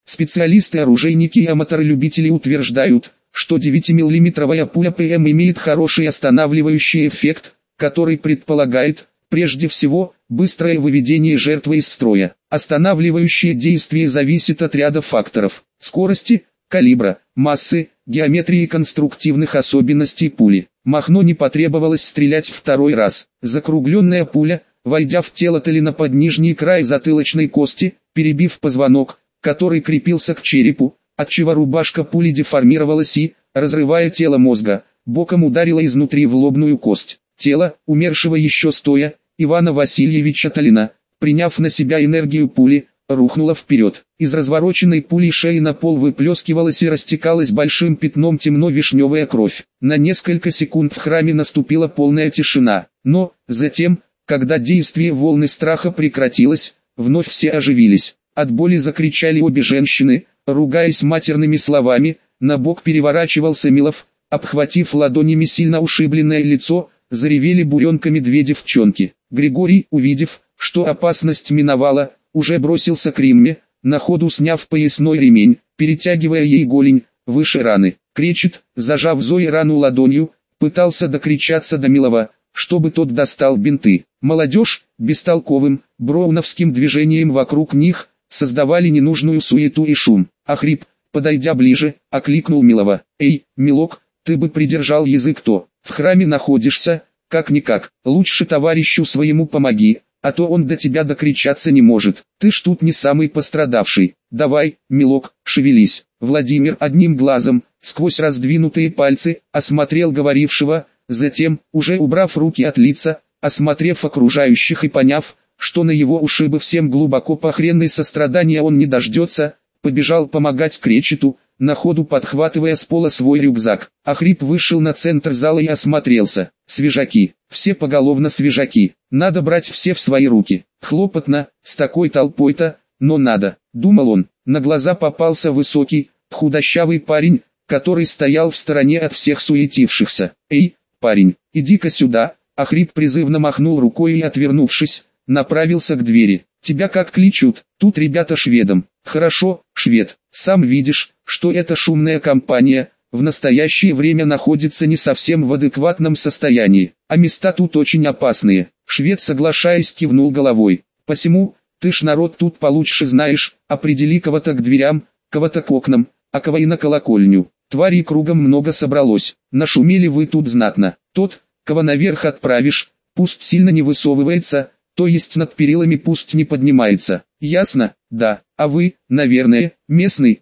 Специалисты-оружейники и аматоры-любители утверждают, что 9-миллиметровая пуля ПМ имеет хороший останавливающий эффект, который предполагает, прежде всего, быстрое выведение жертвы из строя. Останавливающее действие зависит от ряда факторов: скорости, калибра, массы, геометрии и конструктивных особенностей пули. Махно не потребовалось стрелять второй раз. Закругленная пуля, войдя в тело Талина под нижний край затылочной кости, перебив позвонок, который крепился к черепу, отчего рубашка пули деформировалась и, разрывая тело мозга, боком ударила изнутри в лобную кость. Тело, умершего еще стоя, Ивана Васильевича Талина, приняв на себя энергию пули, рухнуло вперед. Из развороченной пули шеи на пол выплескивалась и растекалась большим пятном темно-вишневая кровь. На несколько секунд в храме наступила полная тишина, но, затем, когда действие волны страха прекратилось, вновь все оживились. От боли закричали обе женщины, ругаясь матерными словами. На бок переворачивался Милов, обхватив ладонями сильно ушибленное лицо, заревели буренками две девчонки. Григорий, увидев, что опасность миновала, уже бросился к Римме, на ходу сняв поясной ремень, перетягивая ей голень, выше раны. Кречет, зажав Зои рану ладонью, пытался докричаться до Милова, чтобы тот достал бинты. Молодежь, бестолковым, броуновским движением вокруг них, создавали ненужную суету и шум. Охрип, подойдя ближе, окликнул Милова: «Эй, милок, ты бы придержал язык, то в храме находишься, как-никак, лучше товарищу своему помоги, а то он до тебя докричаться не может, ты ж тут не самый пострадавший, давай, милок, шевелись». Владимир одним глазом, сквозь раздвинутые пальцы, осмотрел говорившего, затем, уже убрав руки от лица, осмотрев окружающих и поняв, что на его ушибы всем глубоко похренной сострадания он не дождется, побежал помогать Кречету, на ходу подхватывая с пола свой рюкзак. Охрип вышел на центр зала и осмотрелся. Свежаки, все поголовно свежаки, надо брать все в свои руки. Хлопотно, с такой толпой-то, но надо, думал он. На глаза попался высокий, худощавый парень, который стоял в стороне от всех суетившихся. «Эй, парень, иди-ка сюда!» Охрип призывно махнул рукой и, отвернувшись, направился к двери. «Тебя как кличут?» «Тут ребята шведом». «Хорошо, швед, сам видишь, что эта шумная компания в настоящее время находится не совсем в адекватном состоянии, а места тут очень опасные». Швед, соглашаясь, кивнул головой. «Посему, ты ж народ тут получше знаешь, определи кого-то к дверям, кого-то к окнам, а кого и на колокольню. Тварей кругом много собралось, нашумели вы тут знатно. Тот, кого наверх отправишь, пусть сильно не высовывается, то есть над перилами пусть не поднимается. Ясно? Да. А вы, наверное, местный.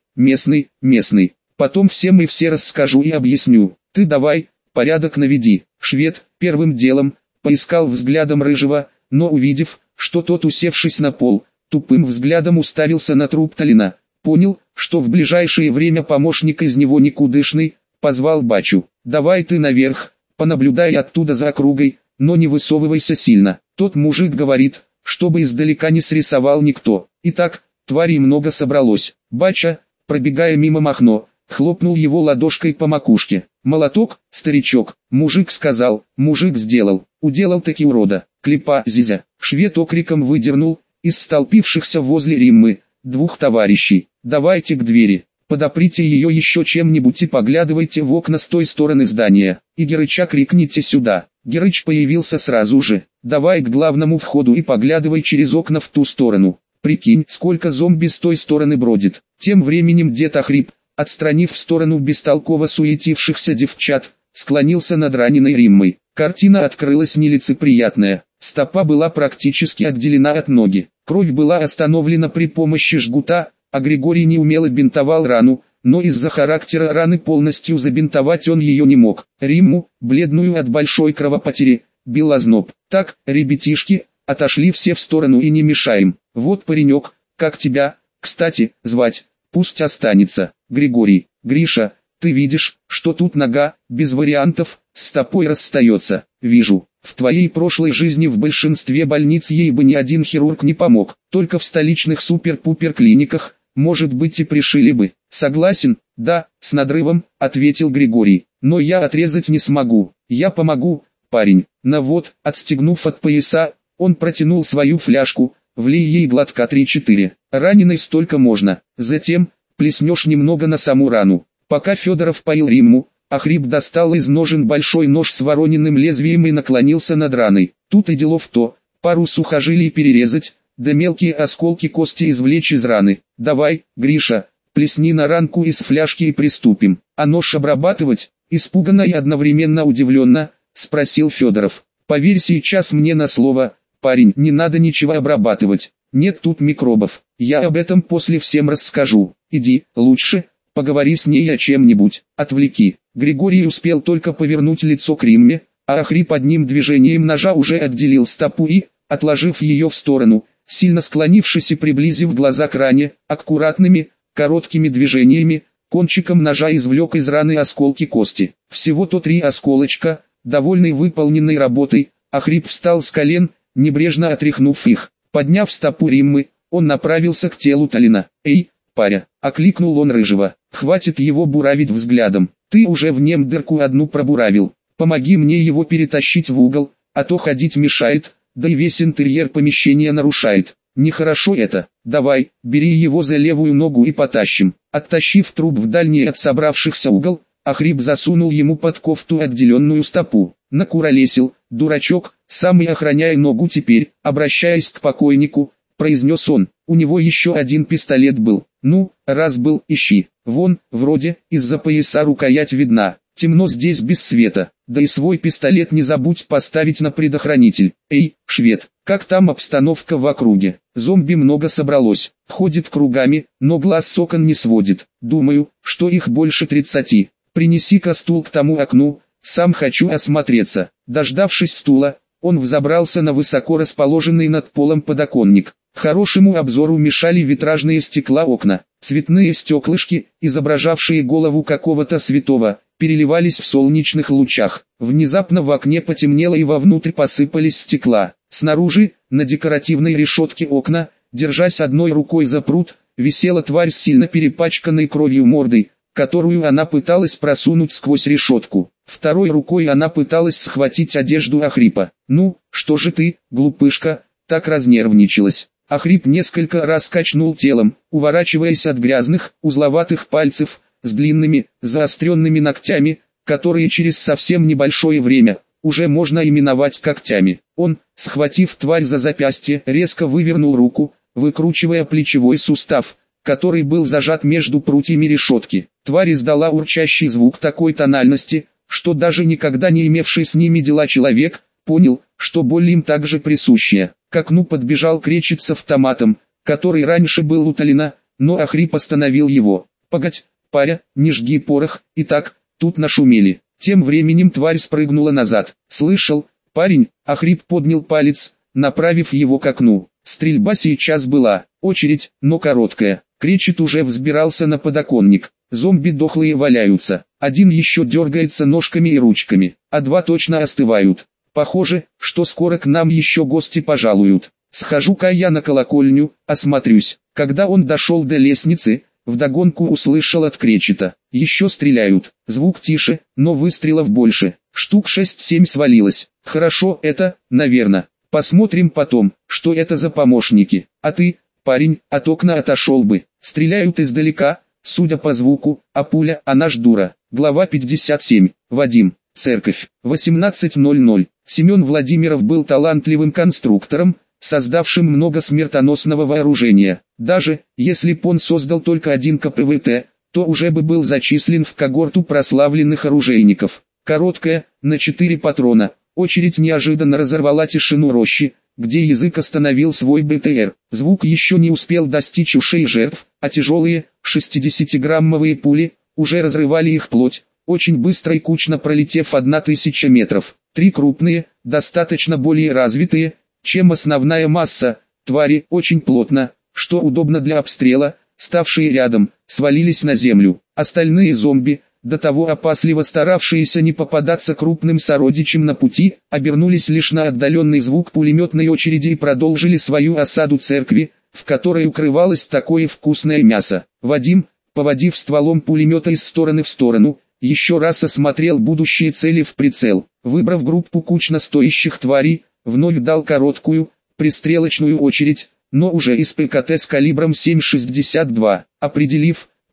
Потом всем и все расскажу и объясню. Ты давай, порядок наведи». Швед, первым делом, поискал взглядом Рыжего, но увидев, что тот, усевшись на пол, тупым взглядом уставился на труп Талина, понял, что в ближайшее время помощник из него никудышный, позвал Бачу. «Давай ты наверх, понаблюдай оттуда за округой, но не высовывайся сильно. Тот мужик говорит, чтобы издалека не срисовал никто. Итак, тварей много собралось». Бача, пробегая мимо Махно, хлопнул его ладошкой по макушке. «Молоток, старичок», мужик сказал, мужик сделал, уделал таки урода. «Клепа, зизя». Швед окриком выдернул из столпившихся возле Риммы двух товарищей: «Давайте к двери, подоприте ее еще чем-нибудь и поглядывайте в окна с той стороны здания, и Герыча крикните сюда». Герыч появился сразу же: «Давай к главному входу и поглядывай через окна в ту сторону. Прикинь, сколько зомби с той стороны бродит». Тем временем дед Охрип, отстранив в сторону бестолково суетившихся девчат, склонился над раненой Риммой. Картина открылась нелицеприятная. Стопа была практически отделена от ноги. Кровь была остановлена при помощи жгута, а Григорий неумело бинтовал рану, но из-за характера раны полностью забинтовать он ее не мог. Римму, бледную от большой кровопотери, бил озноб. «Так, ребятишки, отошли все в сторону и не мешаем. Вот паренек, как тебя, кстати, звать?» «Пусть останется. Григорий, Гриша, ты видишь, что тут нога, без вариантов, с стопой расстается?» «Вижу. В твоей прошлой жизни в большинстве больниц ей бы ни один хирург не помог. Только в столичных супер-пупер клиниках, может быть, и пришили бы». «Согласен, да», с надрывом, ответил Григорий. «Но я отрезать не смогу. Я помогу, парень». На вот, отстегнув от пояса, он протянул свою фляжку, влей ей глотка 3-4. «Раненой столько можно». Затем, плеснешь немного на саму рану. Пока Федоров поил Римму, Ахрип достал из ножен большой нож с вороненным лезвием и наклонился над раной. Тут и дело в то, пару сухожилий перерезать, да мелкие осколки кости извлечь из раны. Давай, Гриша, плесни на ранку из фляжки и приступим. А нож обрабатывать? Испуганно и одновременно удивленно, спросил Федоров. Поверь сейчас мне на слово, парень, не надо ничего обрабатывать. Нет тут микробов. Я об этом после всем расскажу. Иди, лучше, поговори с ней о чем-нибудь, отвлеки. Григорий успел только повернуть лицо к Римме, а Ахрип одним движением ножа уже отделил стопу и, отложив ее в сторону, сильно склонившись и приблизив глаза к ране, аккуратными, короткими движениями, кончиком ножа извлек из раны осколки кости. Всего-то 3 осколочка, довольный выполненной работой, Ахрип встал с колен, небрежно отряхнув их. Подняв стопу Риммы, он направился к телу Талина. «Эй, паря!» — окликнул он Рыжего. «Хватит его буравить взглядом. Ты уже в нем дырку одну пробуравил. Помоги мне его перетащить в угол, а то ходить мешает, да и весь интерьер помещения нарушает. Нехорошо это. Давай, бери его за левую ногу и потащим». Оттащив труп в дальний от собравшихся угол, Ахрип засунул ему под кофту отделенную стопу. «Накуролесил, дурачок, сам и охраняй ногу теперь», обращаясь к покойнику, произнес он. «У него еще один пистолет был. Ну, раз был, ищи. Вон, вроде, из-за пояса рукоять видна. Темно здесь без света. Да и свой пистолет не забудь поставить на предохранитель. Эй, швед, как там обстановка в округе? Зомби много собралось. Ходит кругами, но глаз с окон не сводит. Думаю, что их больше 30. Принеси-ка стул к тому окну, сам хочу осмотреться». Дождавшись стула, он взобрался на высоко расположенный над полом подоконник. Хорошему обзору мешали витражные стекла окна. Цветные стеклышки, изображавшие голову какого-то святого, переливались в солнечных лучах. Внезапно в окне потемнело и вовнутрь посыпались стекла. Снаружи, на декоративной решетке окна, держась одной рукой за прут, висела тварь с сильно перепачканной кровью мордой, которую она пыталась просунуть сквозь решетку. Второй рукой она пыталась схватить одежду Ахрипа. «Ну, что же ты, глупышка, так разнервничалась?» Ахрип несколько раз качнул телом, уворачиваясь от грязных, узловатых пальцев, с длинными, заостренными ногтями, которые через совсем небольшое время, уже можно именовать когтями. Он, схватив тварь за запястье, резко вывернул руку, выкручивая плечевой сустав, который был зажат между прутьями решетки. Тварь издала урчащий звук такой тональности, что даже никогда не имевший с ними дела человек, понял, что боль им также присущая. К окну подбежал кречет с автоматом, который раньше был у Талина, но Ахрип остановил его. «Погодь, паря, не жги порох, и так, тут нашумели». Тем временем тварь спрыгнула назад. «Слышал, парень?» Ахрип поднял палец, направив его к окну. Стрельба сейчас была, очередь, но короткая. Кречет уже взбирался на подоконник. Зомби дохлые валяются. Один еще дергается ножками и ручками, а 2 точно остывают. Похоже, что скоро к нам еще гости пожалуют. Схожу-ка я на колокольню, осмотрюсь. Когда он дошел до лестницы, вдогонку услышал от кречета. Еще стреляют. Звук тише, но выстрелов больше. Штук 6-7 свалилось. Хорошо это, наверное. Посмотрим потом, что это за помощники. А ты, парень, от окна отошел бы. Стреляют издалека, судя по звуку, а пуля, она ж дура. Глава 57. Вадим. Церковь. 18:00. Семен Владимиров был талантливым конструктором, создавшим много смертоносного вооружения. Даже, если б он создал только один КПВТ, то уже бы был зачислен в когорту прославленных оружейников. Короткая, на 4 патрона, очередь неожиданно разорвала тишину рощи, где язык остановил свой БТР. Звук еще не успел достичь ушей жертв, а тяжелые, 60-граммовые пули, уже разрывали их плоть, очень быстро и кучно пролетев 1000 метров. 3 крупные, достаточно более развитые, чем основная масса, твари, очень плотно, что удобно для обстрела, ставшие рядом, свалились на землю. Остальные зомби, до того опасливо старавшиеся не попадаться крупным сородичам на пути, обернулись лишь на отдаленный звук пулеметной очереди и продолжили свою осаду церкви, в которой укрывалось такое вкусное мясо. Вадим, поводив стволом пулемета из стороны в сторону, еще раз осмотрел будущие цели в прицел. Выбрав группу кучно стоящих тварей, вновь дал короткую, пристрелочную очередь, но уже из ПКТ с калибром 7,62. Определив,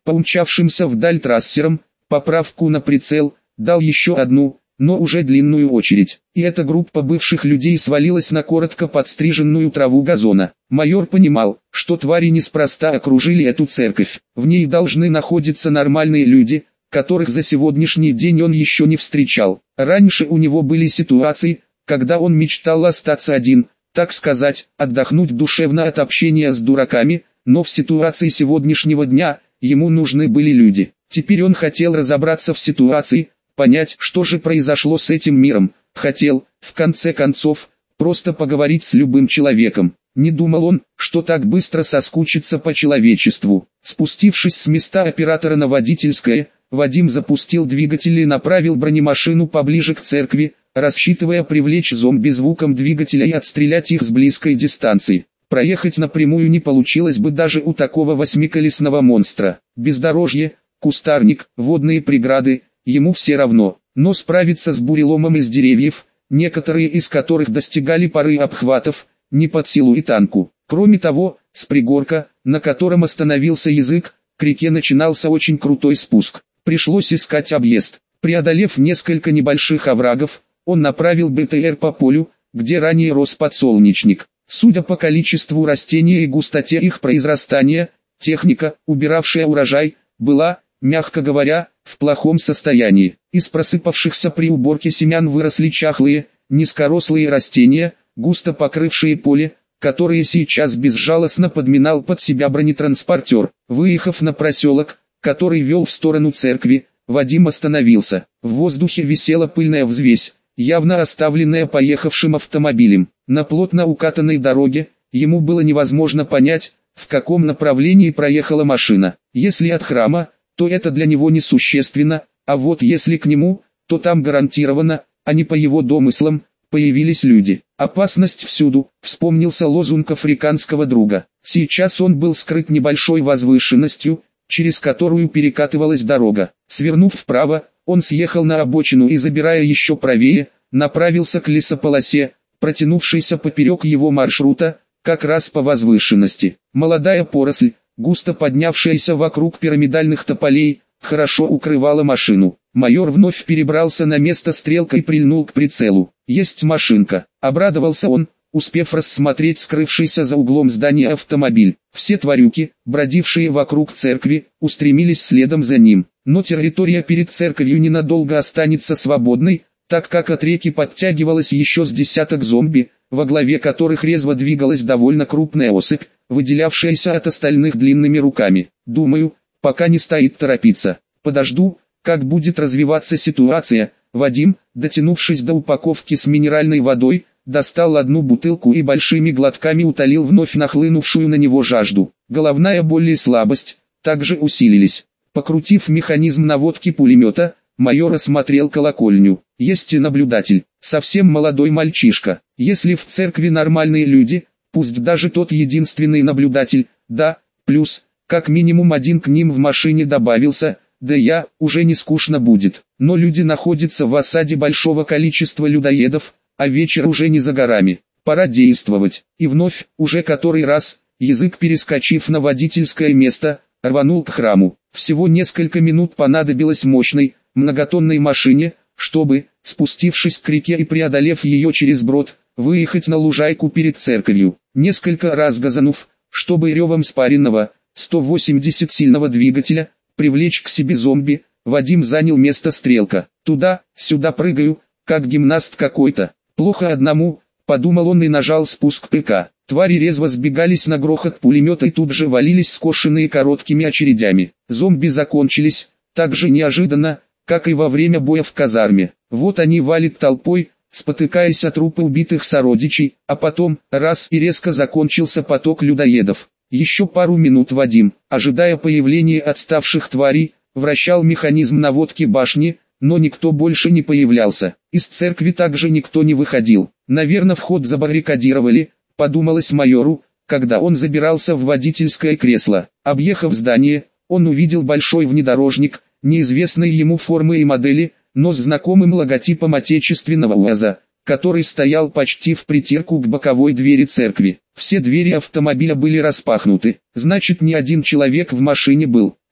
По умчавшимся вдаль трассерам, поправку на прицел, дал еще одну, но уже длинную очередь. И эта группа бывших людей свалилась на коротко подстриженную траву газона. Майор понимал, что твари неспроста окружили эту церковь. В ней должны находиться нормальные люди, которых за сегодняшний день он еще не встречал. Раньше у него были ситуации, когда он мечтал остаться один, так сказать, отдохнуть душевно от общения с дураками, но в ситуации сегодняшнего дня ему нужны были люди. Теперь он хотел разобраться в ситуации, понять, что же произошло с этим миром, хотел, в конце концов, просто поговорить с любым человеком. Не думал он, что так быстро соскучится по человечеству. Спустившись с места оператора на Водительское, Вадим запустил двигатель и направил бронемашину поближе к церкви, рассчитывая привлечь зомби звуком двигателя и отстрелять их с близкой дистанции. Проехать напрямую не получилось бы даже у такого восьмиколесного монстра. Бездорожье, кустарник, водные преграды, ему все равно. Но справиться с буреломом из деревьев, некоторые из которых достигали поры обхватов, не под силу и танку. Кроме того, с пригорка, на котором остановился язык, к реке начинался очень крутой спуск. Пришлось искать объезд. Преодолев несколько небольших оврагов, он направил БТР по полю, где ранее рос подсолнечник. Судя по количеству растений и густоте их произрастания, техника, убиравшая урожай, была, мягко говоря, в плохом состоянии. Из просыпавшихся при уборке семян выросли чахлые, низкорослые растения, густо покрывшие поле, которые сейчас безжалостно подминал под себя бронетранспортер. Выехав на проселок, который вел в сторону церкви, Вадим остановился. В воздухе висела пыльная взвесь, явно оставленная поехавшим автомобилем. На плотно укатанной дороге, ему было невозможно понять, в каком направлении проехала машина. Если от храма, то это для него несущественно, а вот если к нему, то там гарантированно, а не по его домыслам, появились люди. «Опасность всюду», вспомнился лозунг африканского друга. Сейчас он был скрыт небольшой возвышенностью, через которую перекатывалась дорога. Свернув вправо, он съехал на обочину и, забирая еще правее, направился к лесополосе, протянувшейся поперек его маршрута, как раз по возвышенности. Молодая поросль, густо поднявшаяся вокруг пирамидальных тополей, хорошо укрывала машину. Майор вновь перебрался на место стрелкой и прильнул к прицелу. «Есть машинка», — обрадовался он, успев рассмотреть скрывшийся за углом здания автомобиль. Все тварюки, бродившие вокруг церкви, устремились следом за ним. Но территория перед церковью ненадолго останется свободной, так как от реки подтягивалось еще с десяток зомби, во главе которых резво двигалась довольно крупная особь, выделявшаяся от остальных длинными руками. «Думаю, пока не стоит торопиться. Подожду, как будет развиваться ситуация». Вадим, дотянувшись до упаковки с минеральной водой, достал одну бутылку и большими глотками утолил вновь нахлынувшую на него жажду. Головная боль и слабость также усилились. Покрутив механизм наводки пулемета, майор осмотрел колокольню. Есть и наблюдатель, совсем молодой мальчишка. Если в церкви нормальные люди, пусть даже тот единственный наблюдатель, да, плюс, как минимум один к ним в машине добавился, да уже не скучно будет. Но люди находятся в осаде большого количества людоедов, а вечер уже не за горами. Пора действовать. И вновь, уже который раз, язык, перескочив на водительское место, рванул к храму. Всего несколько минут понадобилось мощной, многотонной машине, чтобы, спустившись к реке и преодолев ее через брод, выехать на лужайку перед церковью. Несколько раз газанув, чтобы ревом спаренного, 180-сильного двигателя, привлечь к себе зомби, Вадим занял место стрелка. Туда-сюда прыгаю, как гимнаст какой-то. Плохо одному, подумал он и нажал спуск ПК. Твари резво сбегались на грохот пулемета и тут же валились скошенные короткими очередями. Зомби закончились, так же неожиданно, как и во время боя в казарме. Вот они валят толпой, спотыкаясь о трупы убитых сородичей, а потом, раз и резко закончился поток людоедов. Еще пару минут Вадим, ожидая появления отставших тварей, вращал механизм наводки башни, но никто больше не появлялся. Из церкви также никто не выходил. Наверное, вход забаррикадировали, подумалось майору, когда он забирался в водительское кресло. Объехав здание, он увидел большой внедорожник, неизвестной ему формы и модели, но с знакомым логотипом отечественного УАЗа, который стоял почти в притирку к боковой двери церкви. Все двери автомобиля были распахнуты, значит, ни один человек в машине был.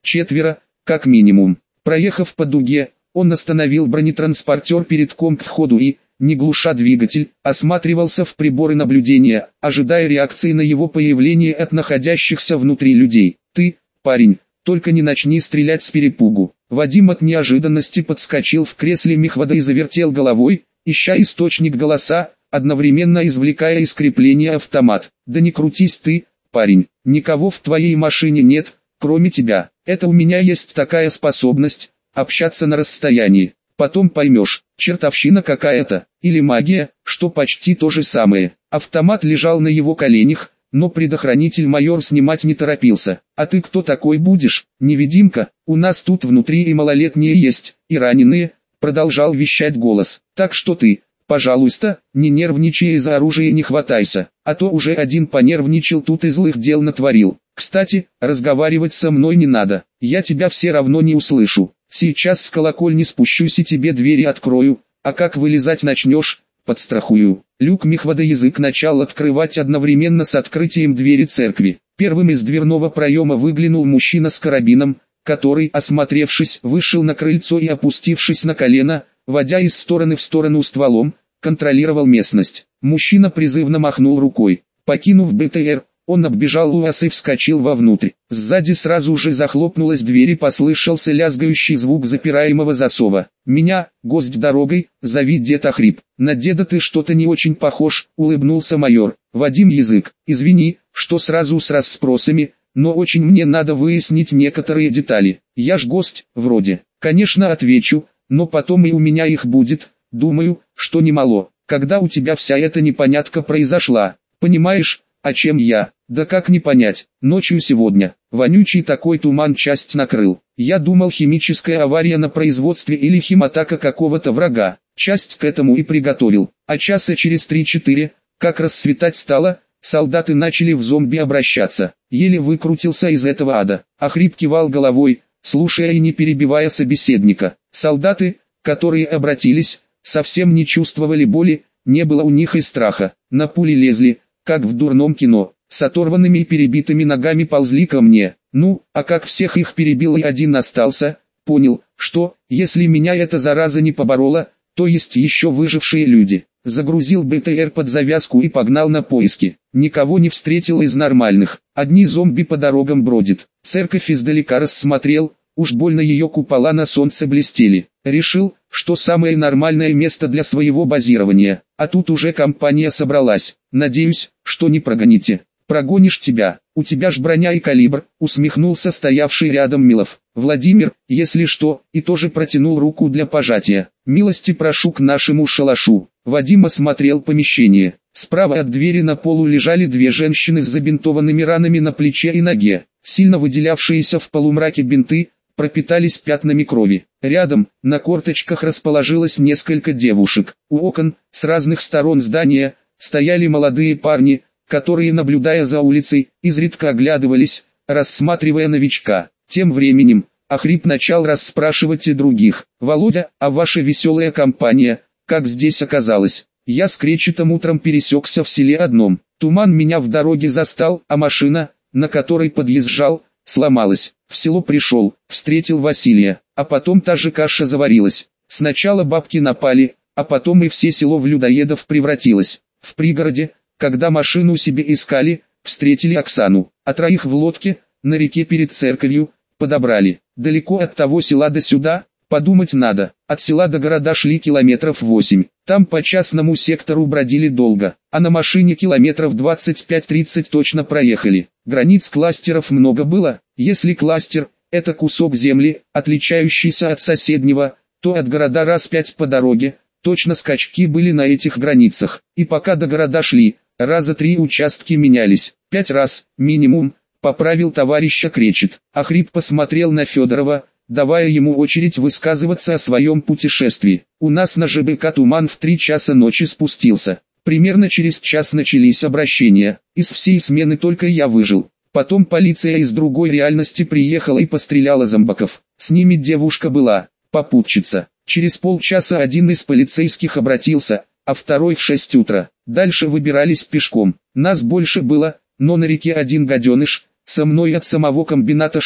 4, как минимум. Проехав по дуге, он остановил бронетранспортер перед комп-входу и, не глуша двигатель, осматривался в приборы наблюдения, ожидая реакции на его появление от находящихся внутри людей. «Ты, парень, только не начни стрелять с перепугу». Вадим от неожиданности подскочил в кресле мехвода и завертел головой, ища источник голоса, одновременно извлекая из крепления автомат. «Да не крутись ты, парень, никого в твоей машине нет, кроме тебя. Это у меня есть такая способность, общаться на расстоянии. Потом поймешь, чертовщина какая-то, или магия, что почти то же самое». Автомат лежал на его коленях, но предохранитель майор снимать не торопился. «А ты кто такой будешь, невидимка? У нас тут внутри и малолетние есть, и раненые», продолжал вещать голос. «Так что ты, пожалуйста, не нервничай и за оружие не хватайся, а то уже один понервничал тут и злых дел натворил. Кстати, разговаривать со мной не надо, я тебя все равно не услышу. Сейчас с колокольни спущусь и тебе двери открою, а как вылезать начнешь, подстрахую». Люк мехвода язык начал открывать одновременно с открытием двери церкви. Первым из дверного проема выглянул мужчина с карабином, который, осмотревшись, вышел на крыльцо и, опустившись на колено, водя из стороны в сторону стволом, контролировал местность. Мужчина призывно махнул рукой. Покинув БТР, он оббежал УАЗ и вскочил вовнутрь. Сзади сразу же захлопнулась дверь и послышался лязгающий звук запираемого засова. «Меня, гость дорогой, зови дед Охрип». «На деда ты что-то не очень похож», — улыбнулся майор. «Вадим язык, извини, что сразу с расспросами, но очень мне надо выяснить некоторые детали. Я ж гость, вроде». «Конечно отвечу, но потом и у меня их будет, думаю, что немало. Когда у тебя вся эта непонятка произошла, понимаешь, о чем я?» «Да как не понять, ночью сегодня, вонючий такой туман часть накрыл. Я думал химическая авария на производстве или химатака какого-то врага, часть к этому и приготовил. А часа через 3-4, как расцветать стало, солдаты начали в зомби обращаться. Еле выкрутился из этого ада». Охрип кивал головой, слушая и не перебивая собеседника. Солдаты, которые обратились, совсем не чувствовали боли, не было у них и страха. На пули лезли, как в дурном кино, с оторванными и перебитыми ногами ползли ко мне. Ну, а как всех их перебил и один остался, понял, что, если меня эта зараза не поборола, то есть еще выжившие люди. Загрузил БТР под завязку и погнал на поиски. Никого не встретил из нормальных, одни зомби по дорогам бродят. Церковь издалека рассмотрел, уж больно ее купола на солнце блестели. Решил, что самое нормальное место для своего базирования, а тут уже компания собралась. «Надеюсь, что не прогоните». «Прогонишь тебя, у тебя ж броня и калибр», усмехнулся стоявший рядом Милов. Владимир, если что, и тоже протянул руку для пожатия. «Милости прошу к нашему шалашу». Вадим осмотрел помещение. Справа от двери на полу лежали две женщины с забинтованными ранами на плече и ноге. Сильно выделявшиеся в полумраке бинты пропитались пятнами крови. Рядом, на корточках, расположилось несколько девушек. У окон, с разных сторон здания, стояли молодые парни, которые, наблюдая за улицей, изредка оглядывались, рассматривая новичка. Тем временем, Охрип начал расспрашивать и других. «Володя, а ваша веселая компания, как здесь оказалась?» «Я с Кречетом утром пересекся в селе одном. Туман меня в дороге застал, а машина, на которой подъезжал, сломалась. В село пришел, встретил Василия, а потом та же каша заварилась. Сначала бабки напали, а потом и все село в людоедов превратилось. В пригороде, когда машину себе искали, встретили Оксану, а троих в лодке, на реке перед церковью, подобрали. Далеко от того села до сюда, подумать надо, от села до города шли километров 8. Там по частному сектору бродили долго, а на машине километров 25-30 точно проехали. Границ кластеров много было. Если кластер – это кусок земли, отличающийся от соседнего, то от города раз 5 по дороге. Точно скачки были на этих границах, и пока до города шли, раза 3 участки менялись, 5 раз, минимум, поправил товарища Кречет. Охрип посмотрел на Федорова, давая ему очередь высказываться о своем путешествии. «У нас на ЖБК туман в 3 часа ночи спустился. Примерно через час начались обращения, из всей смены только я выжил. Потом полиция из другой реальности приехала и постреляла зомбаков. С ними девушка была, попутчица. Через полчаса один из полицейских обратился, а второй в 6 утра. Дальше выбирались пешком. Нас больше было, но на реке один гаденыш, со мной от самого комбината шел,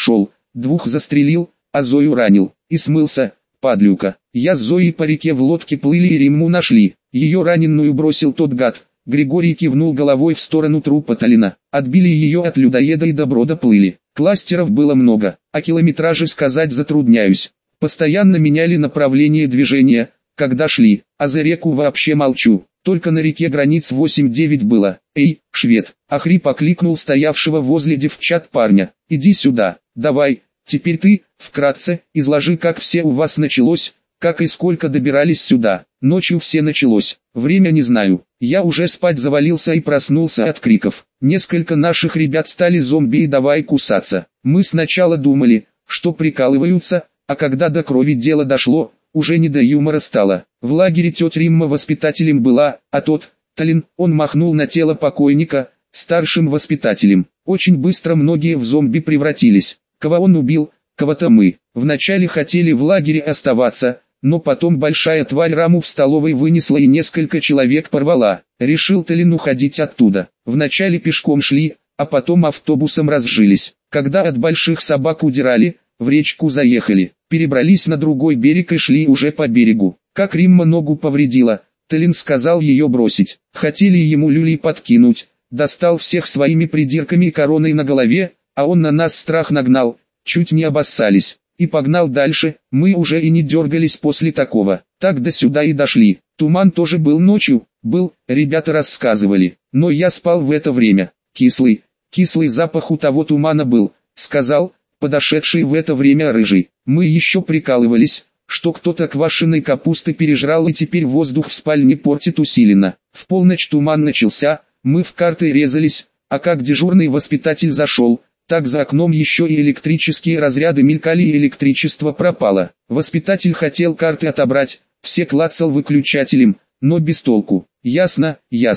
2 застрелил, а Зою ранил, и смылся, падлюка. Я с Зоей по реке в лодке плыли и Римму нашли, ее раненую бросил тот гад. Григорий кивнул головой в сторону трупа Талина. Отбили ее от людоеда и до Брода плыли. Кластеров было много, а километражи сказать затрудняюсь. Постоянно меняли направление движения, когда шли, а за реку вообще молчу. Только на реке границ 8-9 было. «Эй, швед!» Ахрип окликнул стоявшего возле девчат парня. «Иди сюда, давай, теперь ты, вкратце, изложи, как все у вас началось, как и сколько добирались сюда». Ночью все началось, время не знаю. Я уже спать завалился и проснулся от криков. Несколько наших ребят стали зомби и давай кусаться. Мы сначала думали, что прикалываются, а когда до крови дело дошло, уже не до юмора стало. В лагере тетя Римма воспитателем была, а тот, Талин, он махнул на тело покойника, старшим воспитателем. Очень быстро многие в зомби превратились. Кого он убил, кого-то мы. Вначале хотели в лагере оставаться, но потом большая тварь раму в столовой вынесла и несколько человек порвала. Решил Талин уходить оттуда. Вначале пешком шли, а потом автобусом разжились. Когда от больших собак удирали, в речку заехали, перебрались на другой берег и шли уже по берегу. Как Римма ногу повредила, Талин сказал ее бросить. Хотели ему люлей подкинуть, достал всех своими придирками и короной на голове, а он на нас страх нагнал, чуть не обоссались. И погнал дальше, мы уже и не дергались после такого. Так до сюда и дошли. Туман тоже был ночью, ребята рассказывали, но я спал в это время. Кислый запах у того тумана был, сказал подошедший в это время рыжий. Мы еще прикалывались, что кто-то квашеной капусты пережрал и теперь воздух в спальне портит усиленно. В полночь туман начался, мы в карты резались, а как дежурный воспитатель зашел, так за окном еще и электрические разряды мелькали и электричество пропало. Воспитатель хотел карты отобрать, все клацал выключателем, но без толку. Ясно,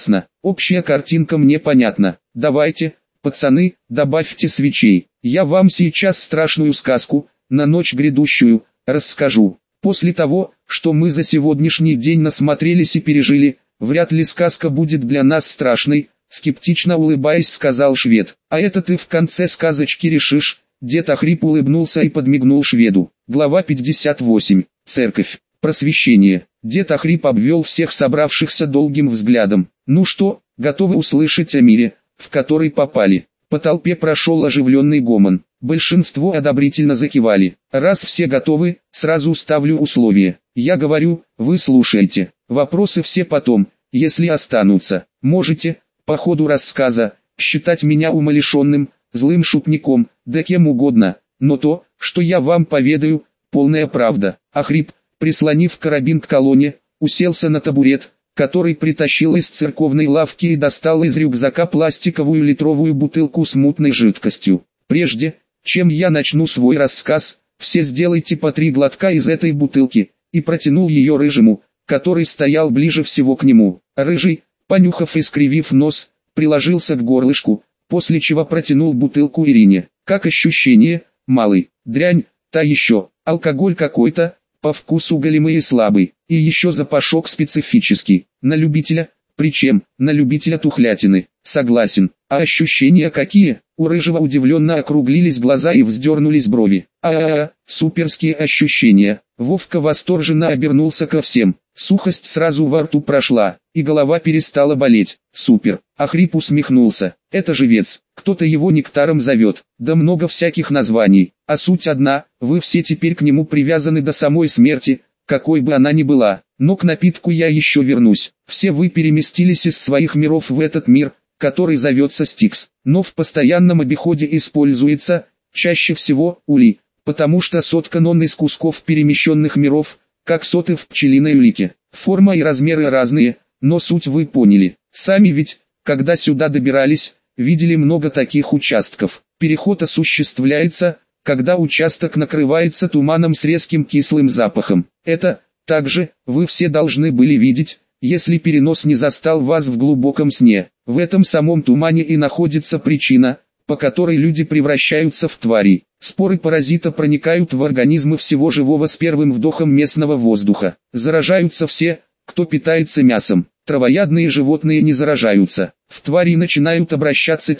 общая картинка мне понятна. Давайте, пацаны, добавьте свечей. Я вам сейчас страшную сказку, на ночь грядущую, расскажу. После того, что мы за сегодняшний день насмотрелись и пережили, вряд ли сказка будет для нас страшной. Скептично улыбаясь, сказал швед. А это ты в конце сказочки решишь? Дед Ахрип улыбнулся и подмигнул шведу. Глава 58. Церковь. Просвещение. Дед Ахрип обвел всех собравшихся долгим взглядом. Ну что, готовы услышать о мире, в который попали? По толпе прошел оживленный гомон. Большинство одобрительно закивали. Раз все готовы, сразу ставлю условие. Я говорю, вы слушаете. Вопросы все потом, если останутся. Можете, по ходу рассказа, считать меня умалишенным, злым шутником, да кем угодно, но то, что я вам поведаю, полная правда. Ахрип, прислонив карабин к колонне, уселся на табурет, который притащил из церковной лавки и достал из рюкзака пластиковую литровую бутылку с мутной жидкостью. Прежде, чем я начну свой рассказ, все сделайте по 3 глотка из этой бутылки, и протянул ее рыжему, который стоял ближе всего к нему. Рыжий, понюхав и скривив нос, приложился к горлышку, после чего протянул бутылку Ирине. Как ощущение, малый? Дрянь, та еще, алкоголь какой-то, по вкусу голимый и слабый, и еще запашок специфический. На любителя, причем, на любителя тухлятины. Согласен. А ощущения какие? У рыжего удивленно округлились глаза и вздернулись брови. Суперские ощущения. Вовка восторженно обернулся ко всем. Сухость сразу во рту прошла, и голова перестала болеть. Супер. Ахрип усмехнулся. Это живец. Кто-то его нектаром зовет. Да много всяких названий. А суть одна, вы все теперь к нему привязаны до самой смерти, какой бы она ни была. Но к напитку я еще вернусь. Все вы переместились из своих миров в этот мир, который зовется Стикс, но в постоянном обиходе используется, чаще всего, улей, потому что соткан он из кусков перемещенных миров, как соты в пчелиной улике. Форма и размеры разные, но суть вы поняли. Сами ведь, когда сюда добирались, видели много таких участков. Переход осуществляется, когда участок накрывается туманом с резким кислым запахом. Это, также, вы все должны были видеть, если перенос не застал вас в глубоком сне. В этом самом тумане и находится причина, по которой люди превращаются в тварей. Споры паразита проникают в организмы всего живого с первым вдохом местного воздуха. Заражаются все, кто питается мясом. Травоядные животные не заражаются. В твари начинают обращаться те,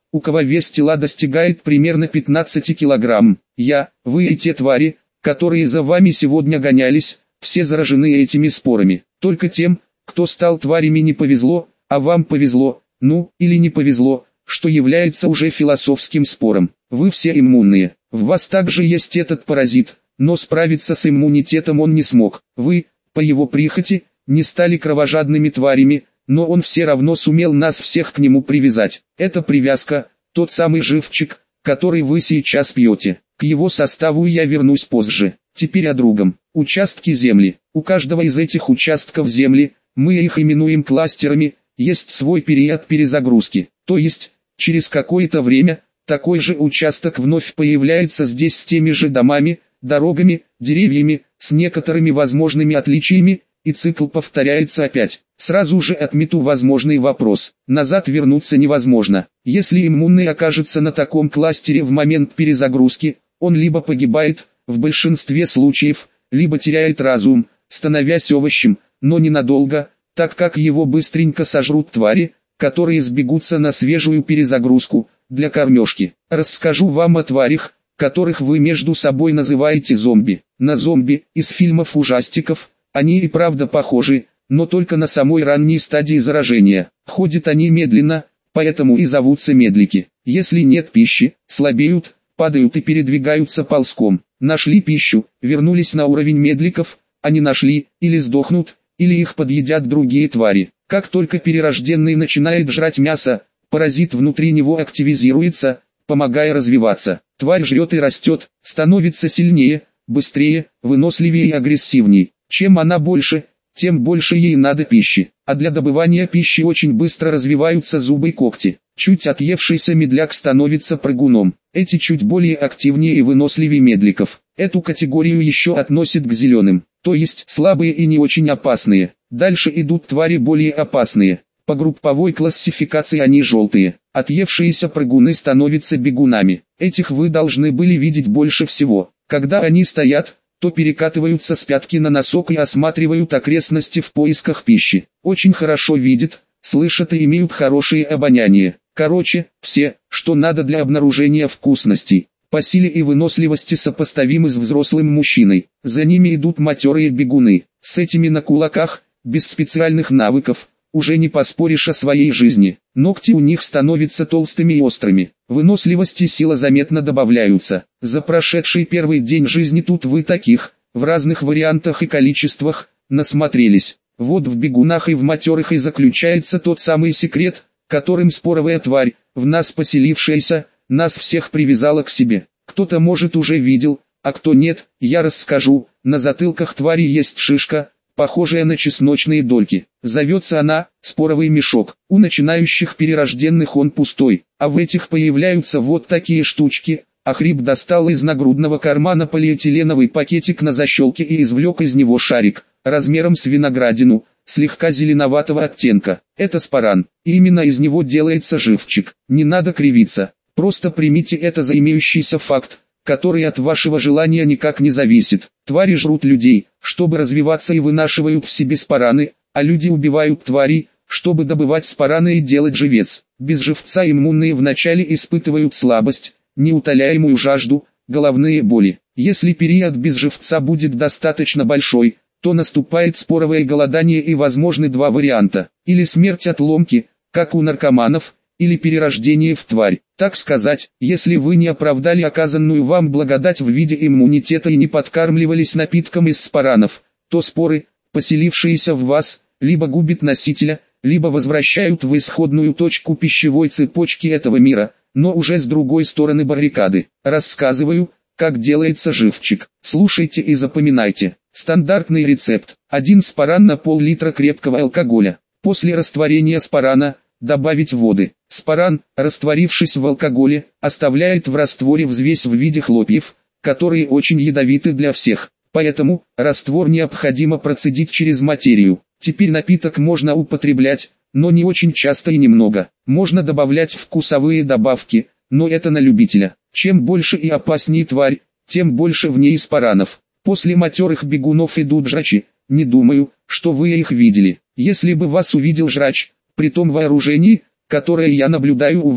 у кого вес тела достигает примерно 15 килограмм. Вы и те твари, которые за вами сегодня гонялись, все заражены этими спорами. Только тем, кто стал тварями, не повезло, а вам повезло, или не повезло, что является уже философским спором. Вы все иммунные, в вас также есть этот паразит, но справиться с иммунитетом он не смог. Вы, по его прихоти, не стали кровожадными тварями, но он все равно сумел нас всех к нему привязать. Эта привязка, тот самый живчик, который вы сейчас пьете. К его составу я вернусь позже. Теперь о другом. Участки земли. У каждого из этих участков земли, мы их именуем кластерами, есть свой период перезагрузки. То есть, через какое-то время, такой же участок вновь появляется здесь с теми же домами, дорогами, деревьями, с некоторыми возможными отличиями, и цикл повторяется опять. Сразу же отмету возможный вопрос. Назад вернуться невозможно. Если иммунный окажется на таком кластере в момент перезагрузки, он либо погибает, в большинстве случаев, либо теряет разум, становясь овощем, но ненадолго, так как его быстренько сожрут твари, которые сбегутся на свежую перезагрузку, для кормежки. Расскажу вам о тварях, которых вы между собой называете зомби. На зомби из фильмов ужастиков, они и правда похожи, но только на самой ранней стадии заражения. Ходят они медленно, поэтому и зовутся медлики. Если нет пищи, слабеют, падают и передвигаются ползком. Нашли пищу, вернулись на уровень медликов, а не нашли, или сдохнут, или их подъедят другие твари. Как только перерожденный начинает жрать мясо, паразит внутри него активизируется, помогая развиваться. Тварь жрет и растет, становится сильнее, быстрее, выносливее и агрессивнее. Чем она больше, тем больше ей надо пищи. А для добывания пищи очень быстро развиваются зубы и когти. Чуть отъевшийся медляк становится прыгуном. Эти чуть более активнее и выносливее медликов. Эту категорию еще относят к зеленым, то есть слабые и не очень опасные. Дальше идут твари более опасные. По групповой классификации они желтые. Отъевшиеся прыгуны становятся бегунами. Этих вы должны были видеть больше всего. Когда они стоят, то перекатываются с пятки на носок и осматривают окрестности в поисках пищи. Очень хорошо видят, слышат и имеют хорошее обоняние. Короче, все, что надо для обнаружения вкусностей. По силе и выносливости сопоставимы с взрослым мужчиной. За ними идут матерые бегуны. С этими на кулаках, без специальных навыков, уже не поспоришь о своей жизни. Ногти у них становятся толстыми и острыми. Выносливость и сила заметно добавляются. За прошедший первый день жизни тут вы таких, в разных вариантах и количествах, насмотрелись. Вот в бегунах и в матерых и заключается тот самый секрет, которым споровая тварь, в нас поселившаяся, нас всех привязала к себе. Кто-то может уже видел, а кто нет, я расскажу. На затылках твари есть шишка, похожая на чесночные дольки. Зовется она споровый мешок. У начинающих перерожденных он пустой, а в этих появляются вот такие штучки. Ахрип достал из нагрудного кармана полиэтиленовый пакетик на защелке и извлек из него шарик, размером с виноградину, слегка зеленоватого оттенка. Это спаран, и именно из него делается живчик. Не надо кривиться, просто примите это за имеющийся факт, который от вашего желания никак не зависит. Твари жрут людей, чтобы развиваться, и вынашивают в себе спараны, а люди убивают тварей, чтобы добывать спараны и делать живец. Без живца иммунные вначале испытывают слабость, неутоляемую жажду, головные боли. Если период без живца будет достаточно большой, то наступает споровое голодание и возможны два варианта. Или смерть от ломки, как у наркоманов, или перерождение в тварь. Так сказать, если вы не оправдали оказанную вам благодать в виде иммунитета и не подкармливались напитком из спаранов, то споры, поселившиеся в вас, либо губят носителя, либо возвращают в исходную точку пищевой цепочки этого мира, но уже с другой стороны баррикады. Рассказываю, как делается живчик. Слушайте и запоминайте. Стандартный рецепт. 1 спаран на пол-литра крепкого алкоголя. После растворения спарана, добавить воды. Спаран, растворившись в алкоголе, оставляет в растворе взвесь в виде хлопьев, которые очень ядовиты для всех. Поэтому, раствор необходимо процедить через материю. Теперь напиток можно употреблять, но не очень часто и немного. Можно добавлять вкусовые добавки, но это на любителя. Чем больше и опаснее тварь, тем больше в ней спаранов. После матерых бегунов идут жрачи. Не думаю, что вы их видели. Если бы вас увидел жрач, при том вооружении, которое я наблюдаю у вас,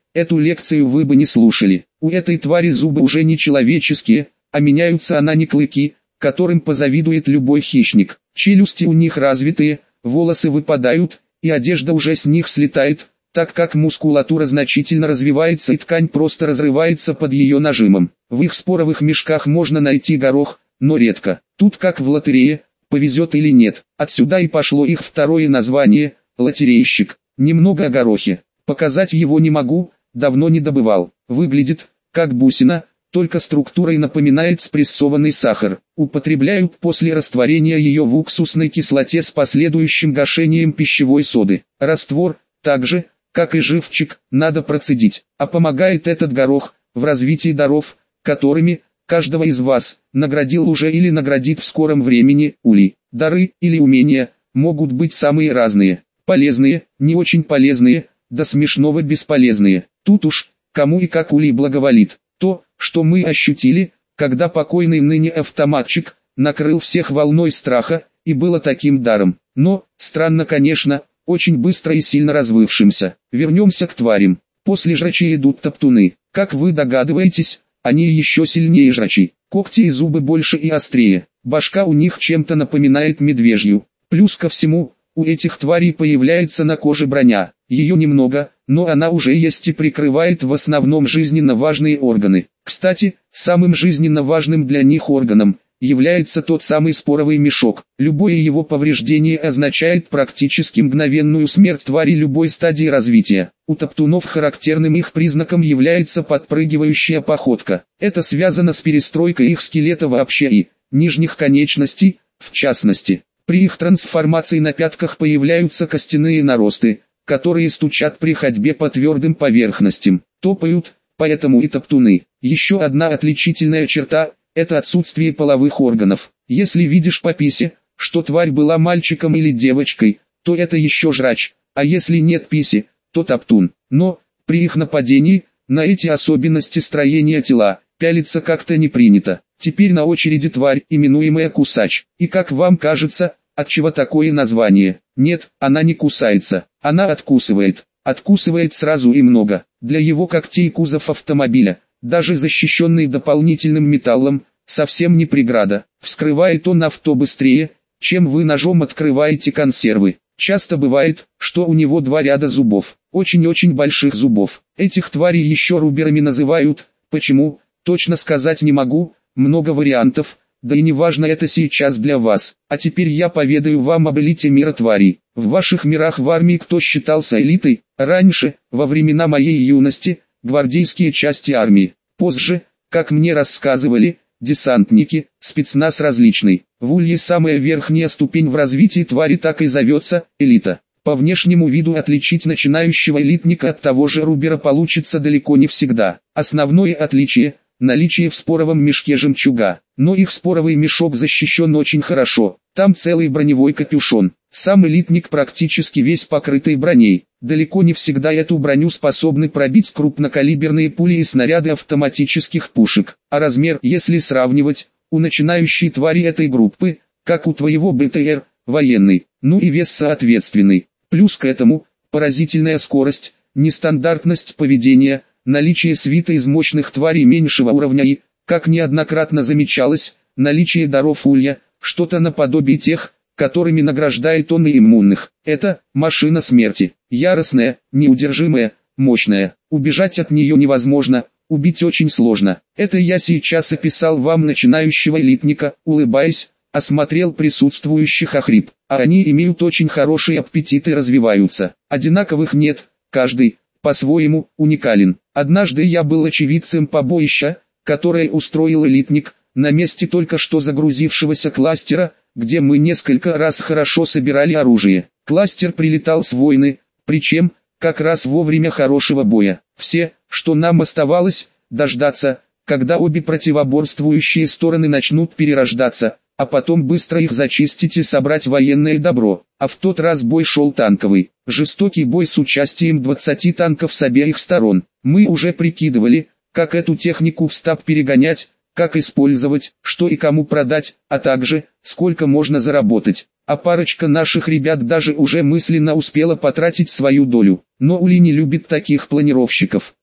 эту лекцию вы бы не слушали. У этой твари зубы уже не человеческие, а меняются она не клыки, которым позавидует любой хищник. Челюсти у них развитые, волосы выпадают, и одежда уже с них слетает, так как мускулатура значительно развивается и ткань просто разрывается под ее нажимом. В их споровых мешках можно найти горох, но редко. Тут как в лотерее, повезет или нет. Отсюда и пошло их второе название – лотерейщик. Немного о горохе. Показать его не могу, давно не добывал. Выглядит, как бусина, только структурой напоминает спрессованный сахар. Употребляют после растворения ее в уксусной кислоте с последующим гашением пищевой соды. Раствор, так же, как и живчик, надо процедить. А помогает этот горох в развитии даров, которыми каждого из вас наградил уже или наградит в скором времени Улей. Дары или умения могут быть самые разные. Полезные, не очень полезные, до смешного бесполезные. Тут уж, кому и как Улей благоволит. То, что мы ощутили, когда покойный ныне автоматчик накрыл всех волной страха, и было таким даром. Но, странно конечно, очень быстро и сильно развывшимся. Вернемся к тварям. После жрачей идут топтуны. Как вы догадываетесь, они еще сильнее жрачей. Когти и зубы больше и острее. Башка у них чем-то напоминает медвежью. Плюс ко всему, у этих тварей появляется на коже броня. Ее немного, но она уже есть и прикрывает в основном жизненно важные органы. Кстати, самым жизненно важным для них органом является тот самый споровый мешок. Любое его повреждение означает практически мгновенную смерть твари любой стадии развития. У топтунов характерным их признаком является подпрыгивающая походка. Это связано с перестройкой их скелета вообще и нижних конечностей, в частности. При их трансформации на пятках появляются костяные наросты, которые стучат при ходьбе по твердым поверхностям, топают, поэтому и топтуны. Еще одна отличительная черта – это отсутствие половых органов. Если видишь по писе, что тварь была мальчиком или девочкой, то это еще жрач, а если нет писи, то топтун. Но, при их нападении, на эти особенности строения тела, пялиться как-то не принято. Теперь на очереди тварь, именуемая кусач. И как вам кажется, отчего такое название? Нет, она не кусается, она откусывает. Откусывает сразу и много. Для его когтей кузов автомобиля, даже защищенный дополнительным металлом, совсем не преграда. Вскрывает он авто быстрее, чем вы ножом открываете консервы. Часто бывает, что у него два ряда зубов, очень-очень больших зубов. Этих тварей еще руберами называют. Почему, точно сказать не могу, много вариантов, да и не важно это сейчас для вас. А теперь я поведаю вам об элите мира тварей. В ваших мирах в армии кто считался элитой? Раньше, во времена моей юности, гвардейские части армии. Позже, как мне рассказывали, десантники, спецназ различный. В Улье самая верхняя ступень в развитии твари так и зовется – элита. По внешнему виду отличить начинающего элитника от того же рубера получится далеко не всегда. Основное отличие – наличие в споровом мешке жемчуга. Но их споровый мешок защищен очень хорошо. Там целый броневой капюшон. Сам элитник практически весь покрытый броней. Далеко не всегда эту броню способны пробить крупнокалиберные пули и снаряды автоматических пушек. А размер, если сравнивать, у начинающей твари этой группы, как у твоего БТР, военный, ну и вес соответственный. Плюс к этому, поразительная скорость, нестандартность поведения, наличие свита из мощных тварей меньшего уровня и, как неоднократно замечалось, наличие даров Улья, что-то наподобие тех, которыми награждает он и иммунных. Это машина смерти, яростная, неудержимая, мощная. Убежать от нее невозможно, убить очень сложно. Это я сейчас описал вам начинающего элитника, улыбаясь, осмотрел присутствующих охрип. А они имеют очень хороший аппетит и развиваются. Одинаковых нет, каждый, по-своему, уникален. Однажды я был очевидцем побоища, которое устроил элитник, на месте только что загрузившегося кластера, где мы несколько раз хорошо собирали оружие. Кластер прилетал с войны, причем, как раз во время хорошего боя. Все, что нам оставалось, дождаться, когда обе противоборствующие стороны начнут перерождаться, а потом быстро их зачистить и собрать военное добро. А в тот раз бой шел танковый. Жестокий бой с участием 20 танков с обеих сторон. Мы уже прикидывали, как эту технику в стаб перегонять, как использовать, что и кому продать, а также, сколько можно заработать. А парочка наших ребят даже уже мысленно успела потратить свою долю. Но Ули не любит таких планировщиков.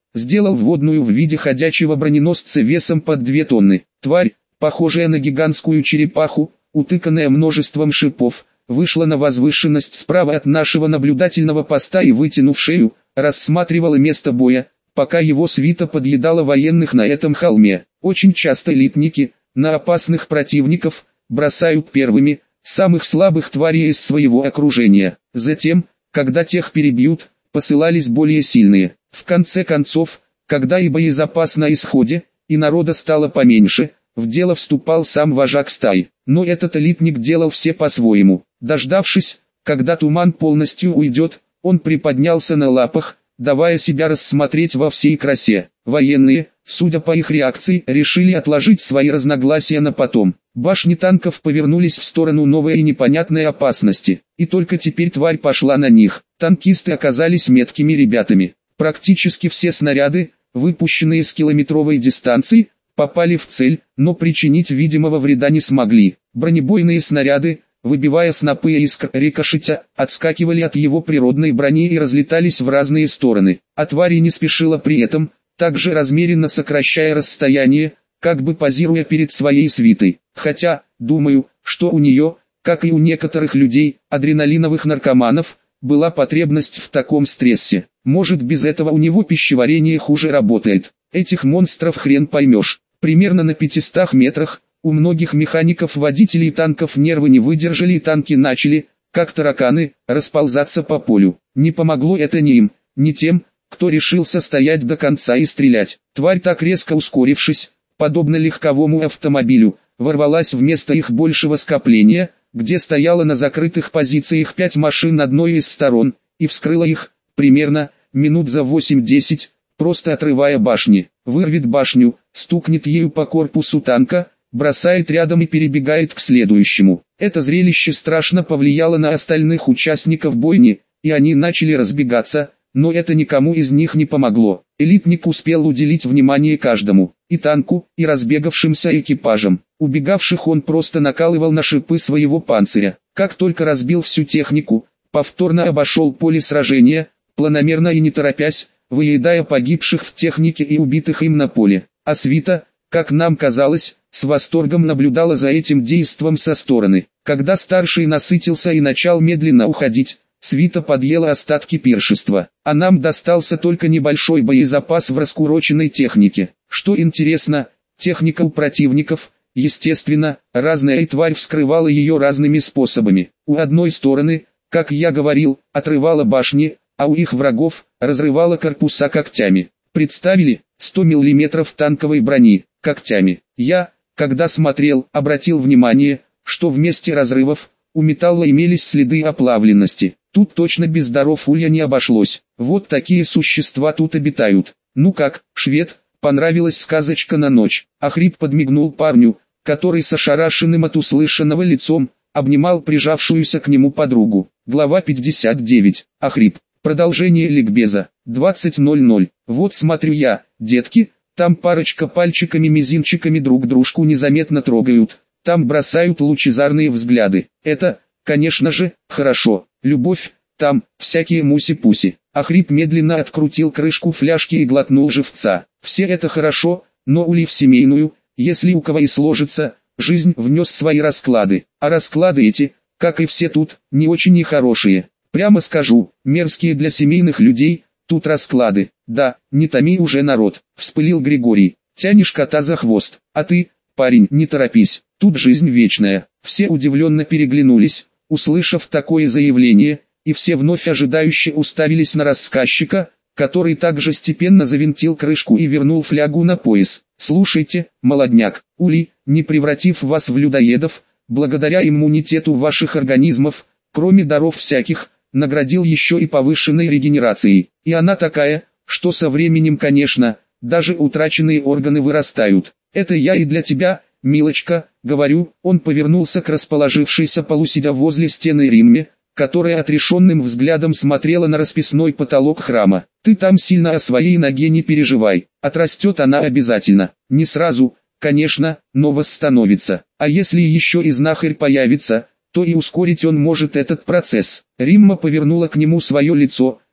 сделал вводную в виде ходячего броненосца весом под 2 тонны. Тварь, похожая на гигантскую черепаху, утыканная множеством шипов, вышла на возвышенность справа от нашего наблюдательного поста и, вытянув шею, рассматривала место боя, пока его свита подъедала военных на этом холме. Очень часто элитники, на опасных противников, бросают первыми, самых слабых тварей из своего окружения. Затем, когда тех перебьют, посылались более сильные. В конце концов, когда и боезапас на исходе, и народа стало поменьше, в дело вступал сам вожак стаи. Но этот элитник делал все по-своему. Дождавшись, когда туман полностью уйдет, он приподнялся на лапах, давая себя рассмотреть во всей красе. Военные, судя по их реакции, решили отложить свои разногласия на потом. Башни танков повернулись в сторону новой и непонятной опасности, и только теперь тварь пошла на них. Танкисты оказались меткими ребятами. Практически все снаряды, выпущенные с километровой дистанции, попали в цель, но причинить видимого вреда не смогли. Бронебойные снаряды, выбивая снопы искр рикошетя, отскакивали от его природной брони и разлетались в разные стороны. А тварь не спешила при этом, также размеренно сокращая расстояние, как бы позируя перед своей свитой. Хотя, думаю, что у нее, как и у некоторых людей, адреналиновых наркоманов, была потребность в таком стрессе. Может, без этого у него пищеварение хуже работает. Этих монстров хрен поймешь. Примерно на 500 метрах, у многих механиков-водителей танков нервы не выдержали и танки начали, как тараканы, расползаться по полю. Не помогло это ни им, ни тем, кто решился стоять до конца и стрелять. Тварь, так резко ускорившись, подобно легковому автомобилю, ворвалась в место их большего скопления, где стояло на закрытых позициях 5 машин одной из сторон, и вскрыла их, примерно, минут за 8-10, просто отрывая башни. Вырвет башню, стукнет ею по корпусу танка, бросает рядом и перебегает к следующему. Это зрелище страшно повлияло на остальных участников бойни, и они начали разбегаться, но это никому из них не помогло. Элитник успел уделить внимание каждому, и танку, и разбегавшимся экипажам. Убегавших он просто накалывал на шипы своего панциря. Как только разбил всю технику, повторно обошел поле сражения, планомерно и не торопясь, выедая погибших в технике и убитых им на поле. А свита, как нам казалось, с восторгом наблюдала за этим действом со стороны. Когда старший насытился и начал медленно уходить, свита подъела остатки пиршества, а нам достался только небольшой боезапас в раскуроченной технике. Что интересно, техника у противников, естественно, разная, и тварь вскрывала ее разными способами. У одной стороны, как я говорил, отрывала башни, а у их врагов, разрывала корпуса когтями. Представили, 100 мм танковой брони, когтями. Я, когда смотрел, обратил внимание, что в месте разрывов, у металла имелись следы оплавленности. Тут точно без даров улья не обошлось. Вот такие существа тут обитают. Ну как, швед, понравилась сказочка на ночь? Ахрип подмигнул парню, который с ошарашенным от услышанного лицом, обнимал прижавшуюся к нему подругу. Глава 59. Ахрип. Продолжение ликбеза. 20:00. Вот смотрю я, детки, там парочка пальчиками-мизинчиками друг дружку незаметно трогают, там бросают лучезарные взгляды. Это, конечно же, хорошо. Любовь, там, всякие муси-пуси. Ахрип медленно открутил крышку фляжки и глотнул живца. Все это хорошо, но ули в семейную, если у кого и сложится, жизнь внес свои расклады. А расклады эти, как и все тут, не очень и хорошие. Прямо скажу, мерзкие для семейных людей, тут расклады. Да, не томи уже, народ, вспылил Григорий. Тянешь кота за хвост. А ты, парень, не торопись, тут жизнь вечная. Все удивленно переглянулись, услышав такое заявление, и все вновь ожидающе уставились на рассказчика, который также степенно завинтил крышку и вернул флягу на пояс. Слушайте, молодняк, ули, не превратив вас в людоедов, благодаря иммунитету ваших организмов, кроме даров всяких, наградил еще и повышенной регенерацией. И она такая, что со временем, конечно, даже утраченные органы вырастают. Это я и для тебя, милочка, говорю. Он повернулся к расположившейся полусидя возле стены Римме, которая отрешенным взглядом смотрела на расписной потолок храма. Ты там сильно о своей ноге не переживай, отрастет она обязательно. Не сразу, конечно, но восстановится. А если еще и знахарь появится, то и ускорить он может этот процесс. Римма повернула к нему свое лицо,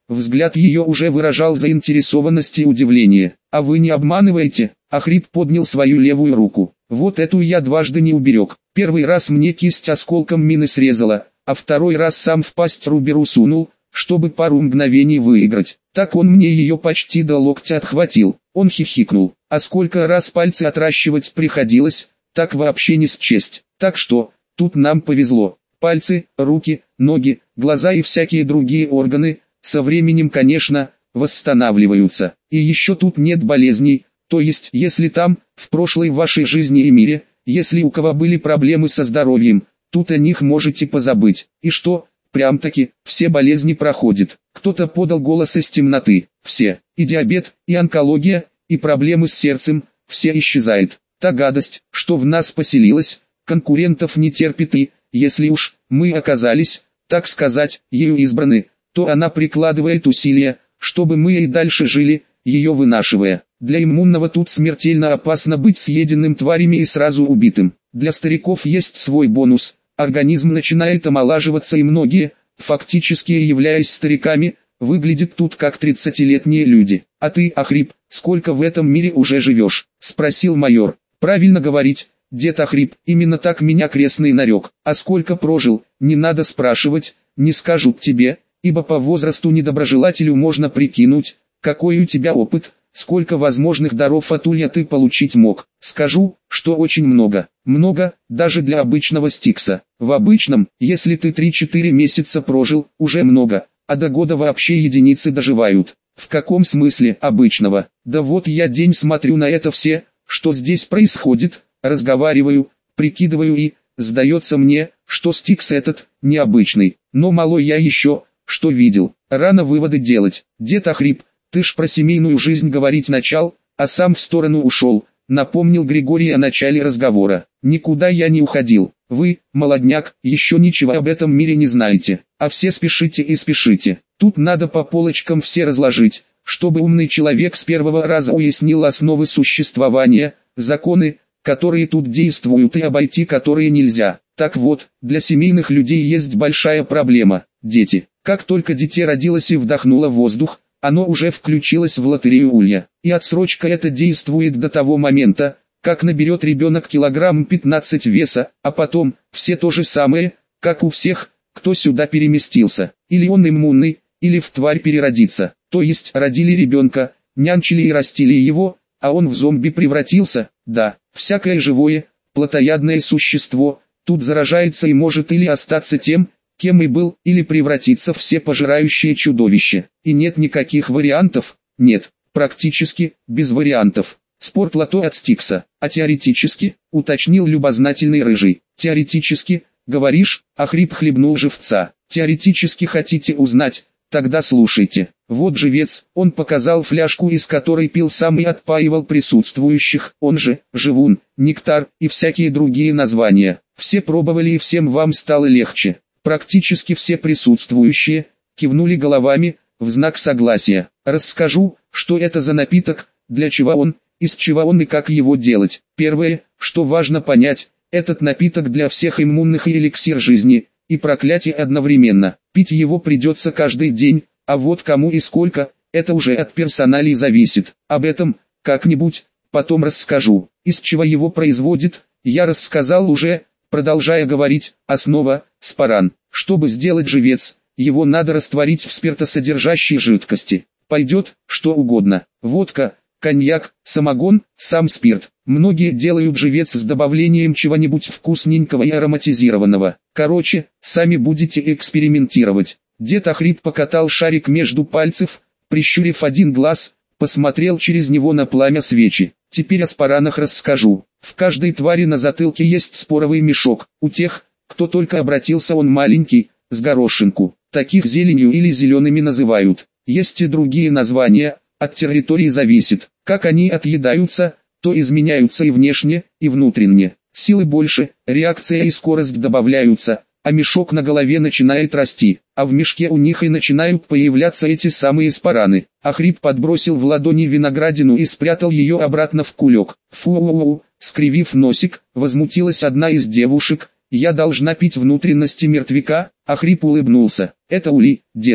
Взгляд ее уже выражал заинтересованность и удивление. «А вы не обманываете?» Ахрип поднял свою левую руку. «Вот эту я дважды не уберег. Первый раз мне кисть осколком мины срезала, а второй раз сам в пасть Руберу сунул, чтобы пару мгновений выиграть. Так он мне ее почти до локтя отхватил». Он хихикнул. «А сколько раз пальцы отращивать приходилось, так вообще не счесть. Так что, тут нам повезло. Пальцы, руки, ноги, глаза и всякие другие органы, со временем, конечно, восстанавливаются. И еще тут нет болезней, то есть, если там, в прошлой вашей жизни и мире, если у кого были проблемы со здоровьем, тут о них можете позабыть. И что, прям-таки, все болезни проходят». Кто-то подал голос из темноты. «Все, и диабет, и онкология, и проблемы с сердцем, все исчезает. Та гадость, что в нас поселилась, конкурентов не терпит и, если уж мы оказались, так сказать, ею избраны, то она прикладывает усилия, чтобы мы и дальше жили, ее вынашивая. Для иммунного тут смертельно опасно быть съеденным тварями и сразу убитым. Для стариков есть свой бонус, организм начинает омолаживаться и многие, фактически являясь стариками, выглядят тут как 30-летние люди. «А ты, Ахрип, сколько в этом мире уже живешь?» – спросил майор. «Правильно говорить, дед Ахрип, именно так меня крестный нарек. А сколько прожил, не надо спрашивать, не скажут тебе, ибо по возрасту недоброжелателю можно прикинуть, какой у тебя опыт, сколько возможных даров от улья ты получить мог. Скажу, что очень много. Много, даже для обычного стикса. В обычном, если ты 3-4 месяца прожил, уже много, а до года вообще единицы доживают». «В каком смысле обычного? Да вот я день смотрю на это все, что здесь происходит, разговариваю, прикидываю и, сдается мне, что стикс этот, необычный. Но мало я еще, что видел. Рано выводы делать. Дед Ахрип, ты ж про семейную жизнь говорить начал, а сам в сторону ушел», напомнил Григорий о начале разговора. «Никуда я не уходил. Вы, молодняк, еще ничего об этом мире не знаете, а все спешите и спешите. Тут надо по полочкам все разложить, чтобы умный человек с первого раза уяснил основы существования, законы, которые тут действуют и обойти которые нельзя. Так вот, для семейных людей есть большая проблема – дети. Как только дитя родилось и вдохнуло воздух, оно уже включилось в лотерею улья. И отсрочка эта действует до того момента, как наберет ребенок килограмм 15 веса, а потом, все то же самое, как у всех, кто сюда переместился. Или он иммунный, или в тварь переродится. То есть, родили ребенка, нянчили и растили его, а он в зомби превратился. Да, всякое живое, плотоядное существо, тут заражается и может или остаться тем, кем и был, или превратиться в всепожирающее чудовище. И нет никаких вариантов, нет, практически, без вариантов. Спортлото от Стикса. А теоретически, уточнил любознательный рыжий. Теоретически, говоришь, Ахрип хлебнул живца. Теоретически хотите узнать? Тогда слушайте. Вот живец, он показал фляжку, из которой пил сам и отпаивал присутствующих, он же, живун, нектар и всякие другие названия. Все пробовали и всем вам стало легче. Практически все присутствующие кивнули головами в знак согласия. Расскажу, что это за напиток, для чего он, из чего он и как его делать. Первое, что важно понять, этот напиток для всех иммунных и эликсир жизни, и проклятие одновременно. Пить его придется каждый день, а вот кому и сколько, это уже от персоналей зависит. Об этом, как-нибудь, потом расскажу. Из чего его производит, я рассказал уже, продолжая говорить, основа – спаран. Чтобы сделать живец, его надо растворить в спиртосодержащей жидкости. Пойдет, что угодно. Водка, коньяк, самогон, сам спирт. Многие делают живец с добавлением чего-нибудь вкусненького и ароматизированного. Короче, сами будете экспериментировать. Дед Ахрип покатал шарик между пальцев, прищурив один глаз, посмотрел через него на пламя свечи. Теперь о спаранах расскажу. В каждой твари на затылке есть споровый мешок. У тех, кто только обратился, он маленький, с горошинку. Таких зеленью или зелеными называют. Есть и другие названия, от территории зависит. Как они отъедаются, то изменяются и внешне, и внутренне. Силы больше, реакция и скорость добавляются, а мешок на голове начинает расти, а в мешке у них и начинают появляться эти самые спараны. Ахрип подбросил в ладони виноградину и спрятал ее обратно в кулек. Фу-у-у, скривив носик, возмутилась одна из девушек. «Я должна пить внутренности мертвяка?» Ахрип улыбнулся. «Это ули, детка.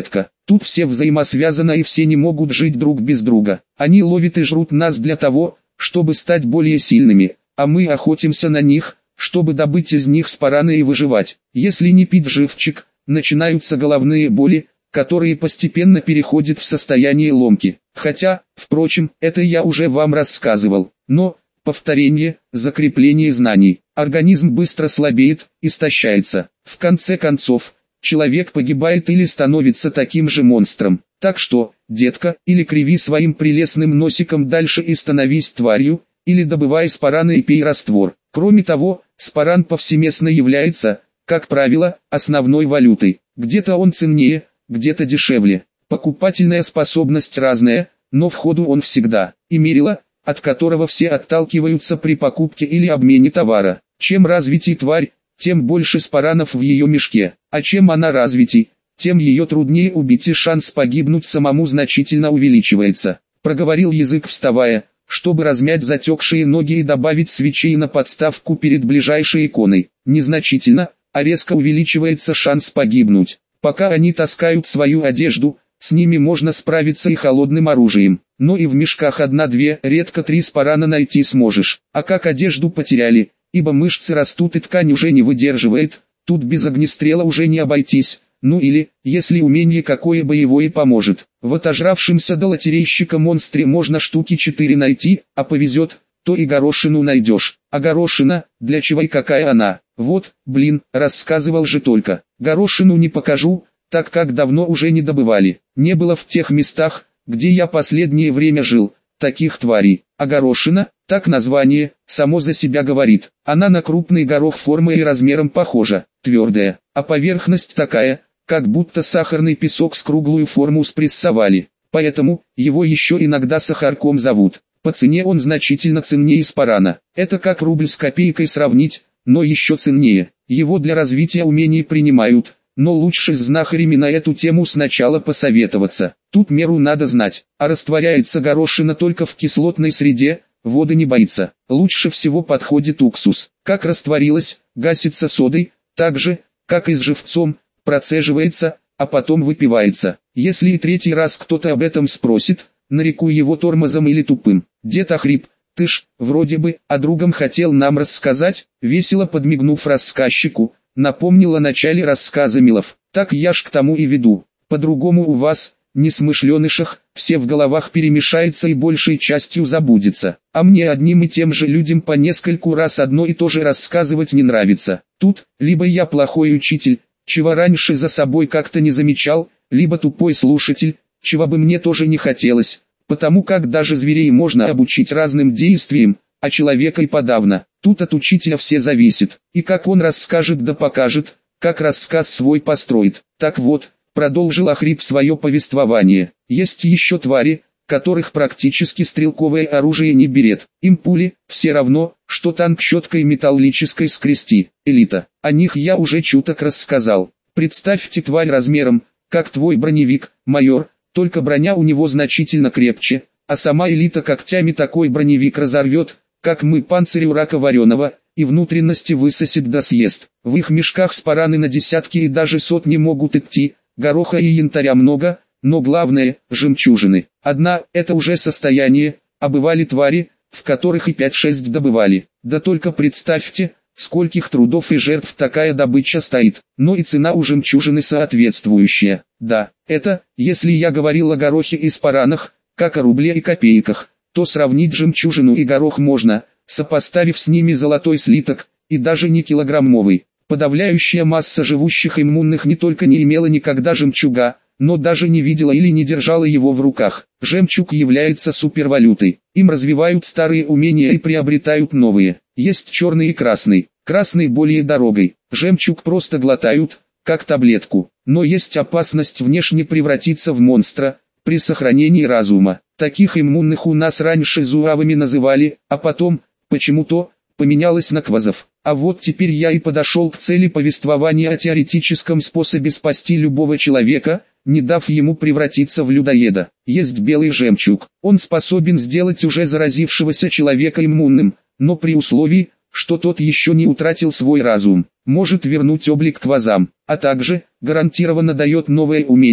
Тут все взаимосвязано и все не могут жить друг без друга. Они ловят и жрут нас для того, чтобы стать более сильными, а мы охотимся на них, чтобы добыть из них спараны и выживать. Если не пить живчик, начинаются головные боли, которые постепенно переходят в состояние ломки. Хотя, впрочем, это я уже вам рассказывал. Но, повторение, закрепление знаний. Организм быстро слабеет, истощается. В конце концов, человек погибает или становится таким же монстром. Так что, детка, или криви своим прелестным носиком дальше и становись тварью, или добывай спараны и пей раствор. Кроме того, спаран повсеместно является, как правило, основной валютой. Где-то он ценнее, где-то дешевле. Покупательная способность разная, но в ходу он всегда. И мерило, от которого все отталкиваются при покупке или обмене товара. Чем развитей тварь, тем больше спаранов в ее мешке. А чем она развитей, тем ее труднее убить и шанс погибнуть самому значительно увеличивается. Проговорил язык, вставая, чтобы размять затекшие ноги и добавить свечей на подставку перед ближайшей иконой. Незначительно, а резко увеличивается шанс погибнуть. Пока они таскают свою одежду, с ними можно справиться и холодным оружием. Но и в мешках 1-2, редко 3 спарана найти сможешь. А как одежду потеряли, ибо мышцы растут и ткань уже не выдерживает, тут без огнестрела уже не обойтись. Ну или, если умение какое боевое поможет. В отожравшемся до лотерейщика монстре можно штуки 4 найти, а повезет, то и горошину найдешь. А горошина, для чего и какая она? Вот, блин, рассказывал же только. Горошину не покажу, так как давно уже не добывали. Не было в тех местах, где я последнее время жил, таких тварей. А горошина, так название, само за себя говорит. Она на крупный горох формой и размером похожа, твердая, а поверхность такая, как будто сахарный песок с круглую форму спрессовали. Поэтому, его еще иногда сахарком зовут. По цене он значительно ценнее спарана. Это как рубль с копейкой сравнить, но еще ценнее. Его для развития умений принимают, но лучше с знахарями на эту тему сначала посоветоваться. Тут меру надо знать. А растворяется горошина только в кислотной среде, воды не боится. Лучше всего подходит уксус. Как растворилась, гасится содой, так же, как и с живцом, процеживается, а потом выпивается. Если и третий раз кто-то об этом спросит, нареку его тормозом или тупым. Дед охрип, ты ж, вроде бы, о другом хотел нам рассказать, весело подмигнув рассказчику, напомнил о начале рассказа Милов. Так я ж к тому и веду. По-другому у вас, несмышленышах, все в головах перемешается и большей частью забудется. А мне одним и тем же людям по нескольку раз одно и то же рассказывать не нравится. Тут, либо я плохой учитель, чего раньше за собой как-то не замечал, либо тупой слушатель, чего бы мне тоже не хотелось, потому как даже зверей можно обучить разным действиям, а человека и подавно. Тут от учителя все зависит, и как он расскажет да покажет, как рассказ свой построит. Так вот, продолжил охрип свое повествование, есть еще твари, которых практически стрелковое оружие не берет. Им пули, все равно, что танк щеткой металлической скрести. Элита. О них я уже чуток рассказал. Представьте тварь размером, как твой броневик, майор, только броня у него значительно крепче, а сама элита когтями такой броневик разорвет, как мы панцирь у рака вареного, и внутренности высосет да съест. В их мешках спараны на десятки и даже сотни могут идти, гороха и янтаря много, но главное – жемчужины. Одна – это уже состояние, а бывали твари, в которых и 5-6 добывали. Да только представьте, скольких трудов и жертв такая добыча стоит, но и цена у жемчужины соответствующая. Да, это, если я говорил о горохе и спаранах, как о рубле и копейках, то сравнить жемчужину и горох можно, сопоставив с ними золотой слиток, и даже не килограммовый. Подавляющая масса живущих иммунных не только не имела никогда жемчуга, но даже не видела или не держала его в руках. Жемчуг является супервалютой. Им развивают старые умения и приобретают новые. Есть черный и красный. Красный более дорогой. Жемчуг просто глотают, как таблетку. Но есть опасность внешне превратиться в монстра, при сохранении разума. Таких иммунных у нас раньше зуавами называли, а потом, почему-то, поменялось на квазов. А вот теперь я и подошел к цели повествования о теоретическом способе спасти любого человека, не дав ему превратиться в людоеда. Есть белый жемчуг. Он способен сделать уже заразившегося человека иммунным, но при условии, что тот еще не утратил свой разум. Может вернуть облик квазам, а также, гарантированно дает новое умение,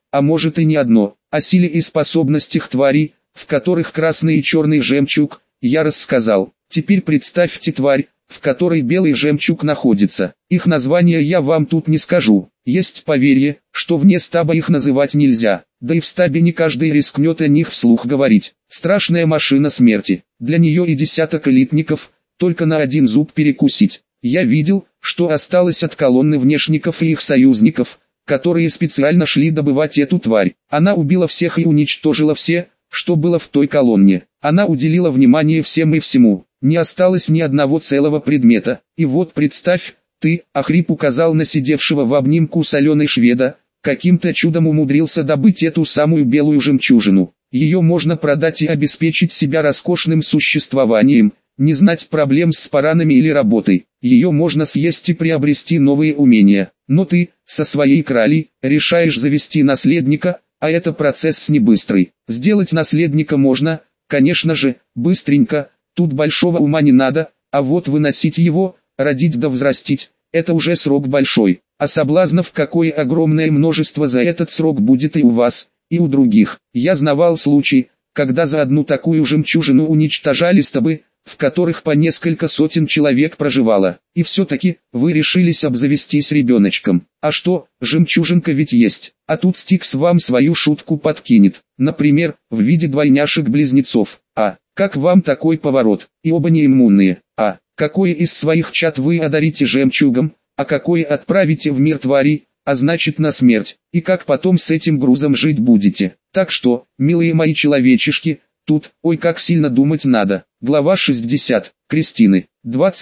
а может и не одно. О силе и способностях тварей, в которых красный и черный жемчуг, я рассказал. Теперь представьте тварь, в которой белый жемчуг находится. Их название я вам тут не скажу. Есть поверье, что вне стаба их называть нельзя. Да и в стабе не каждый рискнет о них вслух говорить. Страшная машина смерти. Для нее и десяток элитников, только на один зуб перекусить. Я видел, что осталось от колонны внешников и их союзников, которые специально шли добывать эту тварь. Она убила всех и уничтожила все, что было в той колонне. Она уделила внимание всем и всему. Не осталось ни одного целого предмета. И вот представь, ты, Ахрип указал на сидевшего в обнимку соленой шведа, каким-то чудом умудрился добыть эту самую белую жемчужину. Ее можно продать и обеспечить себя роскошным существованием, не знать проблем с паранами или работой. Ее можно съесть и приобрести новые умения. Но ты, со своей кралей, решаешь завести наследника, а это процесс не быстрый. Сделать наследника можно, конечно же, быстренько, тут большого ума не надо, а вот выносить его, родить да взрастить, это уже срок большой. А соблазнов какое огромное множество за этот срок будет и у вас, и у других. Я знавал случай, когда за одну такую жемчужину уничтожали стабы, в которых по несколько сотен человек проживало. И все-таки, вы решились обзавестись ребеночком. А что, жемчужинка ведь есть. А тут Стикс вам свою шутку подкинет. Например, в виде двойняшек-близнецов. А, как вам такой поворот? И оба не иммунные. А, какое из своих чад вы одарите жемчугом, а какое отправите в мир тварей, а значит на смерть. И как потом с этим грузом жить будете? Так что, милые мои человечишки, тут, ой, как сильно думать надо. Глава 60. Кристины.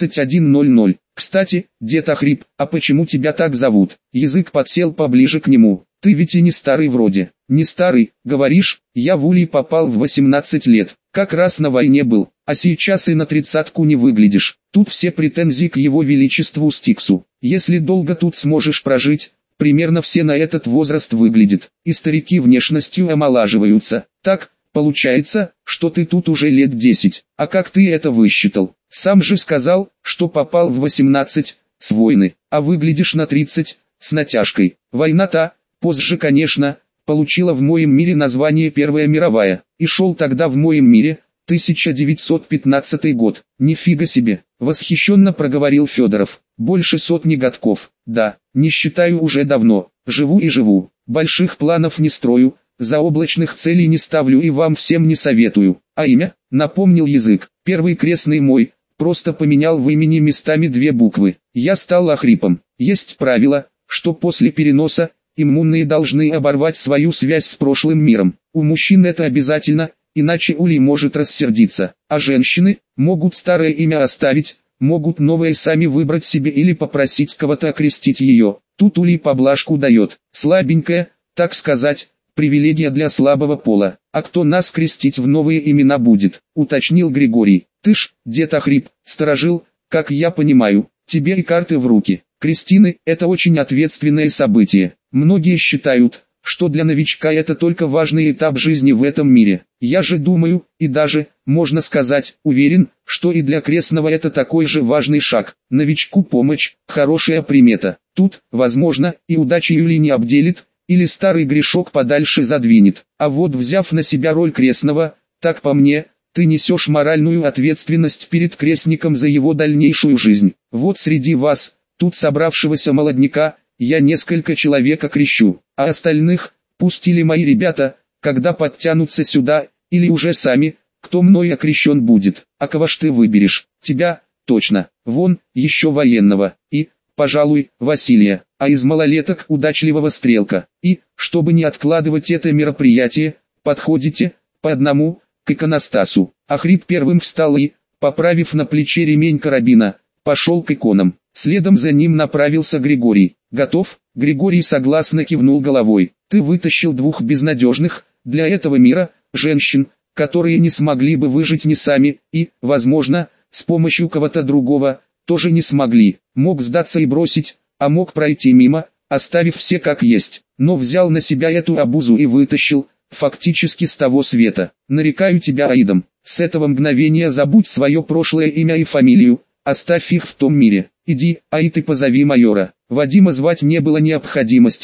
21:00. Кстати, дед Ахрип, а почему тебя так зовут? Язык подсел поближе к нему. Ты ведь и не старый вроде. Не старый, говоришь? Я в улей попал в 18 лет. Как раз на войне был. А сейчас и на 30-ку не выглядишь. Тут все претензии к его величеству Стиксу. Если долго тут сможешь прожить, примерно все на этот возраст выглядят. И старики внешностью омолаживаются. Так, получается, что ты тут уже лет 10. А как ты это высчитал? Сам же сказал, что попал в 18, с войны, а выглядишь на 30, с натяжкой. Война-то, позже конечно, получила в моем мире название Первая мировая, и шел тогда в моем мире, 1915 год. Нифига себе, восхищенно проговорил Федоров. Больше сотни годков. Да, не считаю уже давно. Живу и живу. Больших планов не строю. Заоблачных целей не ставлю и вам всем не советую. А имя? Напомнил язык. Первый крестный мой, просто поменял в имени местами две буквы. Я стал Ахрипом. Есть правило, что после переноса, иммунные должны оборвать свою связь с прошлым миром. У мужчин это обязательно, иначе Улей может рассердиться. А женщины, могут старое имя оставить, могут новое сами выбрать себе или попросить кого-то окрестить ее. Тут Улей поблажку дает. Слабенькая, так сказать, привилегия для слабого пола. А кто нас крестить в новые имена будет, уточнил Григорий. Ты ж, дед Ахрип, сторожил, как я понимаю, тебе и карты в руки. Крестины – это очень ответственное событие. Многие считают, что для новичка это только важный этап жизни в этом мире. Я же думаю, и даже, можно сказать, уверен, что и для крестного это такой же важный шаг. Новичку помощь – хорошая примета. Тут, возможно, и удача Юли не обделит, или старый грешок подальше задвинет. А вот взяв на себя роль крестного, так по мне, ты несешь моральную ответственность перед крестником за его дальнейшую жизнь. Вот среди вас, тут собравшегося молодняка, я несколько человек окрещу, а остальных, пусть или мои ребята, когда подтянутся сюда, или уже сами, кто мной окрещен будет. А кого ж ты выберешь? Тебя, точно, вон, еще военного, и, пожалуй, Василия, а из малолеток удачливого Стрелка. И, чтобы не откладывать это мероприятие, подходите, по одному, к иконостасу. Ахрип первым встал и, поправив на плече ремень карабина, пошел к иконам. Следом за ним направился Григорий. «Готов?» Григорий согласно кивнул головой. «Ты вытащил двух безнадежных, для этого мира, женщин, которые не смогли бы выжить ни сами, и, возможно, с помощью кого-то другого, тоже не смогли. Мог сдаться и бросить, а мог пройти мимо, оставив все как есть, но взял на себя эту обузу и вытащил, фактически с того света. Нарекаю тебя Аидом. С этого мгновения забудь свое прошлое имя и фамилию, оставь их в том мире. Иди, Аид, и позови майора». Вадима звать не было необходимости,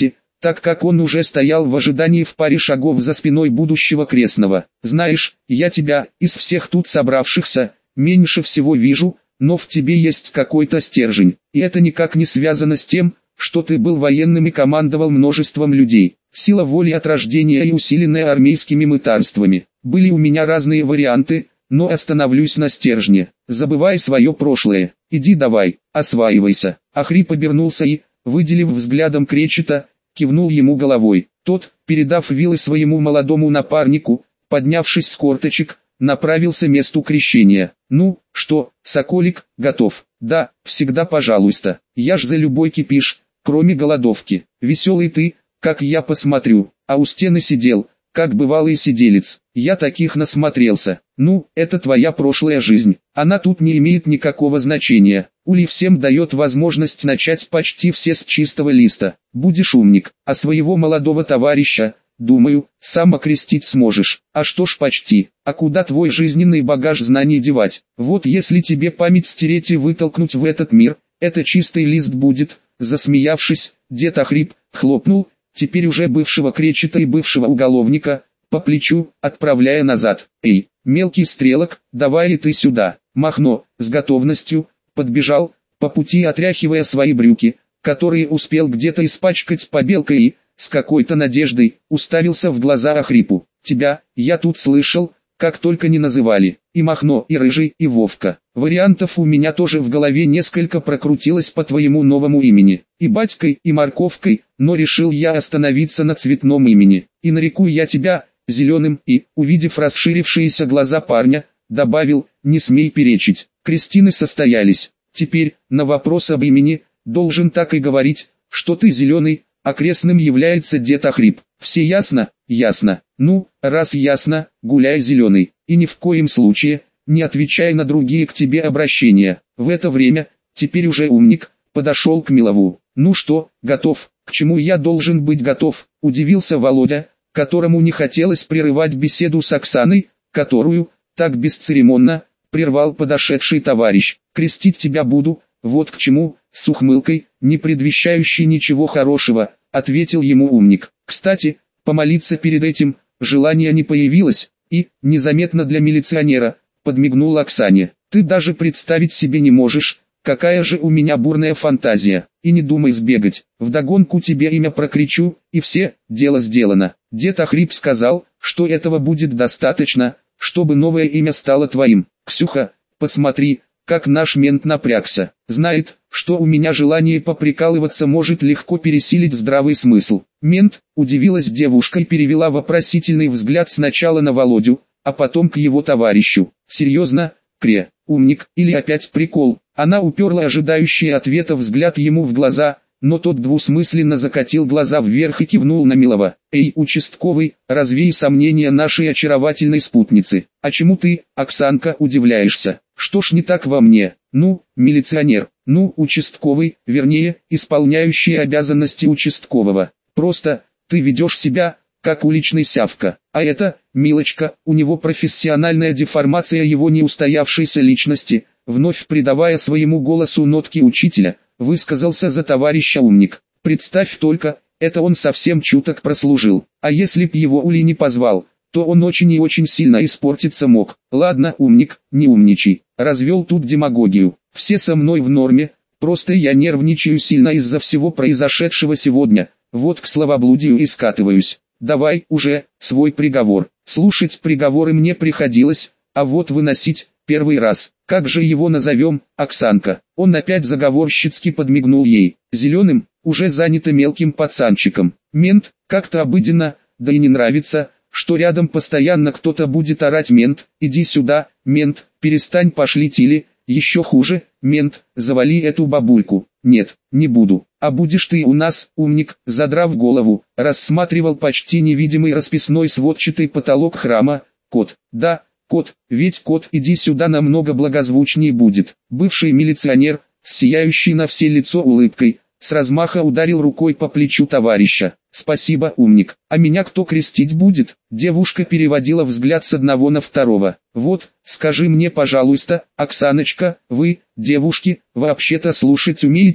так как он уже стоял в ожидании в паре шагов за спиной будущего крестного. «Знаешь, я тебя, из всех тут собравшихся, меньше всего вижу, но в тебе есть какой-то стержень, и это никак не связано с тем, что ты был военным и командовал множеством людей. Сила воли от рождения и усиленная армейскими мытарствами. Были у меня разные варианты, но остановлюсь на стержне. Забывай свое прошлое, иди давай, осваивайся». Ахрип обернулся и, выделив взглядом Кречета, кивнул ему головой. Тот, передав вилы своему молодому напарнику, поднявшись с корточек, направился к месту крещения. «Ну, что, соколик, готов?» «Да, всегда пожалуйста, я ж за любой кипиш, кроме голодовки. Веселый ты, как я посмотрю, а у стены сидел, как бывалый сиделец. Я таких насмотрелся. Ну, это твоя прошлая жизнь, она тут не имеет никакого значения. Ули всем дает возможность начать почти все с чистого листа. Будешь умник, а своего молодого товарища, думаю, сам окрестить сможешь. А что ж почти, а куда твой жизненный багаж знаний девать? Вот если тебе память стереть и вытолкнуть в этот мир, это чистый лист будет». Засмеявшись, дед Ахрип хлопнул, теперь уже бывшего Кречета и бывшего уголовника, по плечу, отправляя назад. «Эй, мелкий стрелок, давай и ты сюда». Махно, с готовностью, подбежал, по пути отряхивая свои брюки, которые успел где-то испачкать побелкой и, с какой-то надеждой, уставился в глаза Ахрипу. «Тебя, я тут слышал, как только не называли, и Махно, и Рыжий, и Вовка. Вариантов у меня тоже в голове несколько прокрутилось по твоему новому имени, и батькой, и морковкой, но решил я остановиться на цветном имени, и нареку я тебя зеленым, и, увидев расширившиеся глаза парня, добавил: не смей перечить». Крестины состоялись. Теперь, на вопрос об имени, должен так и говорить, что ты зеленый, а крестным является дед Ахрип. Все ясно? Ясно. Ну, раз ясно, гуляй зеленый, и ни в коем случае не отвечай на другие к тебе обращения. В это время, теперь уже умник, подошел к Милову. «Ну что, готов?» «К чему я должен быть готов?» – удивился Володя, которому не хотелось прерывать беседу с Оксаной, которую, так бесцеремонно, прервал подошедший товарищ. «Крестить тебя буду, вот к чему», – с ухмылкой, не предвещающей ничего хорошего, ответил ему умник. «Кстати, помолиться перед этим, желания не появилось, и, незаметно для милиционера, подмигнул Оксане. «Ты даже представить себе не можешь, какая же у меня бурная фантазия, и не думай сбегать, вдогонку тебе имя прокричу, и все, дело сделано». Дед Ахрип сказал, что этого будет достаточно, чтобы новое имя стало твоим. «Ксюха, посмотри, как наш мент напрягся, знает, что у меня желание поприкалываться может легко пересилить здравый смысл». «Мент?» – удивилась девушка и перевела вопросительный взгляд сначала на Володю, а потом к его товарищу. «Серьезно, Кре, умник, или опять прикол?» Она уперла ожидающий ответа взгляд ему в глаза, но тот двусмысленно закатил глаза вверх и кивнул на Милова. «Эй, участковый, развей сомнения нашей очаровательной спутницы. А чему ты, Оксанка, удивляешься? Что ж не так во мне? Ну, милиционер, ну, участковый, вернее, исполняющий обязанности участкового. Просто, ты ведешь себя, как уличный сявка. А это, милочка, у него профессиональная деформация его неустоявшейся личности», вновь придавая своему голосу нотки учителя, высказался за товарища умник. «Представь только, это он совсем чуток прослужил, а если б его Ули не позвал, то он очень и очень сильно испортиться мог». «Ладно, умник, не умничай, развел тут демагогию. Все со мной в норме, просто я нервничаю сильно из-за всего произошедшего сегодня, вот к словоблудию и скатываюсь. Давай уже, свой приговор». Слушать приговоры мне приходилось, а вот выносить – первый раз. «Как же его назовем, Оксанка?» Он опять заговорщицки подмигнул ей. «Зеленым, уже занято мелким пацанчиком. Мент, как-то обыденно, да и не нравится, что рядом постоянно кто-то будет орать. Мент, иди сюда, мент, перестань пошлить, или, еще хуже, мент, завали эту бабульку». «Нет, не буду, а будешь ты у нас», умник, задрав голову, рассматривал почти невидимый расписной сводчатый потолок храма. «Кот, да, кот, ведь кот, иди сюда, намного благозвучнее будет». Бывший милиционер, с сияющей на все лицо улыбкой, с размаха ударил рукой по плечу товарища. «Спасибо, умник, а меня кто крестить будет?» Девушка переводила взгляд с одного на второго. «Вот, скажи мне, пожалуйста, Оксаночка, вы, девушки, вообще-то слушать умеете?»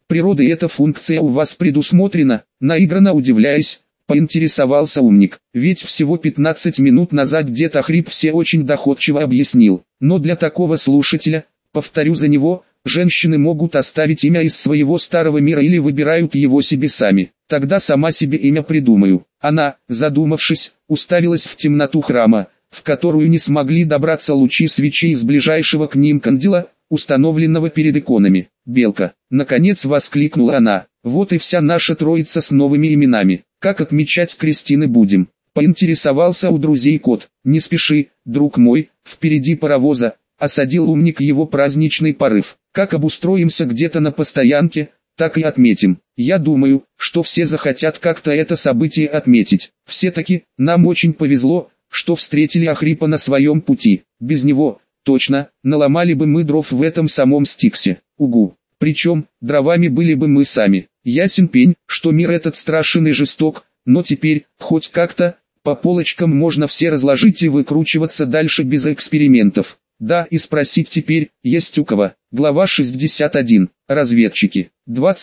природой эта функция у вас предусмотрена? Наигранно удивляясь, поинтересовался умник. Ведь всего 15 минут назад дед Охрип все очень доходчиво объяснил. Но для такого слушателя, повторю за него, женщины могут оставить имя из своего старого мира или выбирают его себе сами. Тогда сама себе имя придумаю. Она, задумавшись, уставилась в темноту храма, в которую не смогли добраться лучи свечей из ближайшего к ним кандила, установленного перед иконами. «Белка!» — наконец воскликнула она. «Вот и вся наша троица с новыми именами. Как отмечать крестины будем?» — поинтересовался у друзей кот. «Не спеши, друг мой, впереди паровоза», — осадил умник его праздничный порыв. «Как обустроимся где-то на постоянке, так и отметим. Я думаю, что все захотят как-то это событие отметить. Все-таки, нам очень повезло, что встретили Охрипа на своем пути. Без него, точно, наломали бы мы дров в этом самом Стиксе. Угу. Причем, дровами были бы мы сами. Ясен пень, что мир этот страшен и жесток, но теперь, хоть как-то, по полочкам можно все разложить и выкручиваться дальше без экспериментов. Да, и спросить теперь, есть у кого. Глава 61. Разведчики.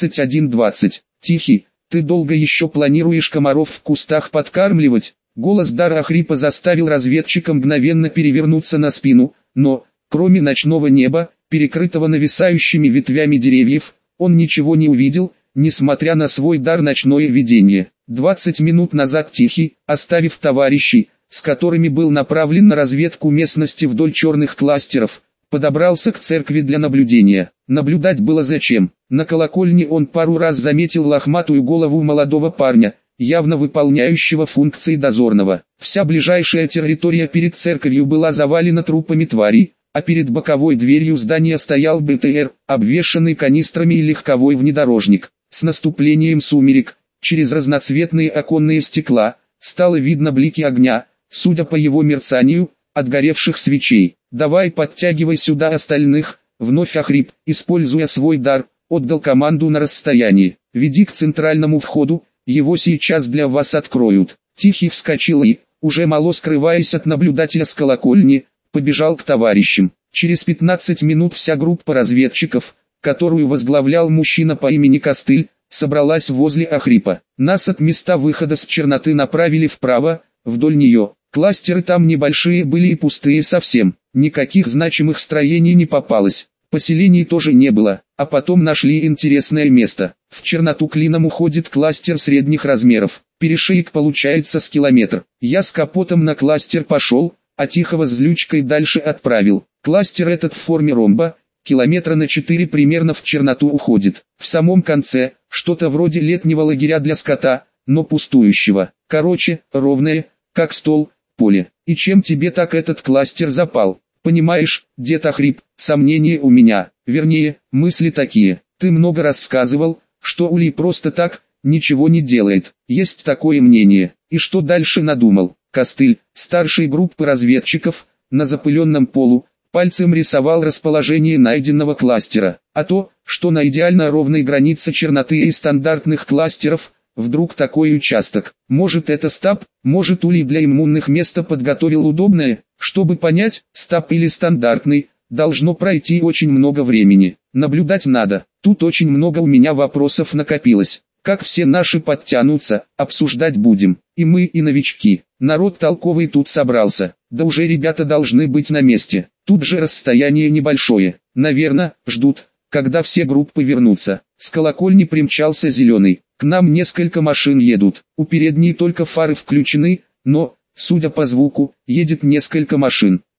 21:20. Тихий, ты долго еще планируешь комаров в кустах подкармливать? Голос Дара Охрипа заставил разведчика мгновенно перевернуться на спину, но, кроме ночного неба, перекрытого нависающими ветвями деревьев, он ничего не увидел, несмотря на свой дар ночное видение. 20 минут назад Тихий, оставив товарищей, с которыми был направлен на разведку местности вдоль черных кластеров, подобрался к церкви для наблюдения. Наблюдать было зачем. На колокольне он пару раз заметил лохматую голову молодого парня, явно выполняющего функции дозорного. Вся ближайшая территория перед церковью была завалена трупами тварей, а перед боковой дверью здания стоял БТР, обвешанный канистрами и легковой внедорожник. С наступлением сумерек, через разноцветные оконные стекла, стало видно блики огня, судя по его мерцанию, от горевших свечей. «Давай подтягивай сюда остальных», — вновь Охрип, используя свой дар, отдал команду на расстоянии. «Веди к центральному входу, его сейчас для вас откроют». Тихий вскочил и, уже мало скрываясь от наблюдателя с колокольни, побежал к товарищам. Через 15 минут вся группа разведчиков, которую возглавлял мужчина по имени Костыль, собралась возле Охрипа. Нас от места выхода с черноты направили вправо, вдоль нее. Кластеры там небольшие были и пустые совсем. Никаких значимых строений не попалось. Поселений тоже не было. А потом нашли интересное место. В черноту клином уходит кластер средних размеров. Перешеек получается с километр. Я с капотом на кластер пошел, а Тихого с Злючкой дальше отправил. Кластер этот в форме ромба, километра на 4 примерно в черноту уходит. В самом конце, что-то вроде летнего лагеря для скота, но пустующего. Короче, ровное, как стол, поле. И чем тебе так этот кластер запал? Понимаешь, дед Охрип, сомнения у меня, вернее, мысли такие. Ты много рассказывал, что Улей просто так, ничего не делает. Есть такое мнение. И что дальше надумал? Костыль, старший группы разведчиков, на запыленном полу, пальцем рисовал расположение найденного кластера. А то, что на идеально ровной границе черноты и стандартных кластеров, вдруг такой участок. Может это стаб, может Улей для иммунных место подготовил удобное. Чтобы понять, стаб или стандартный, должно пройти очень много времени. Наблюдать надо. Тут очень много у меня вопросов накопилось. Как все наши подтянутся, обсуждать будем. И мы, и новички. Народ толковый тут собрался. Да уже ребята должны быть на месте. Тут же расстояние небольшое. Наверное, ждут, когда все группы вернутся. С колокольни примчался Зеленый. К нам несколько машин едут. У передней только фары включены, но, судя по звуку, едет несколько машин.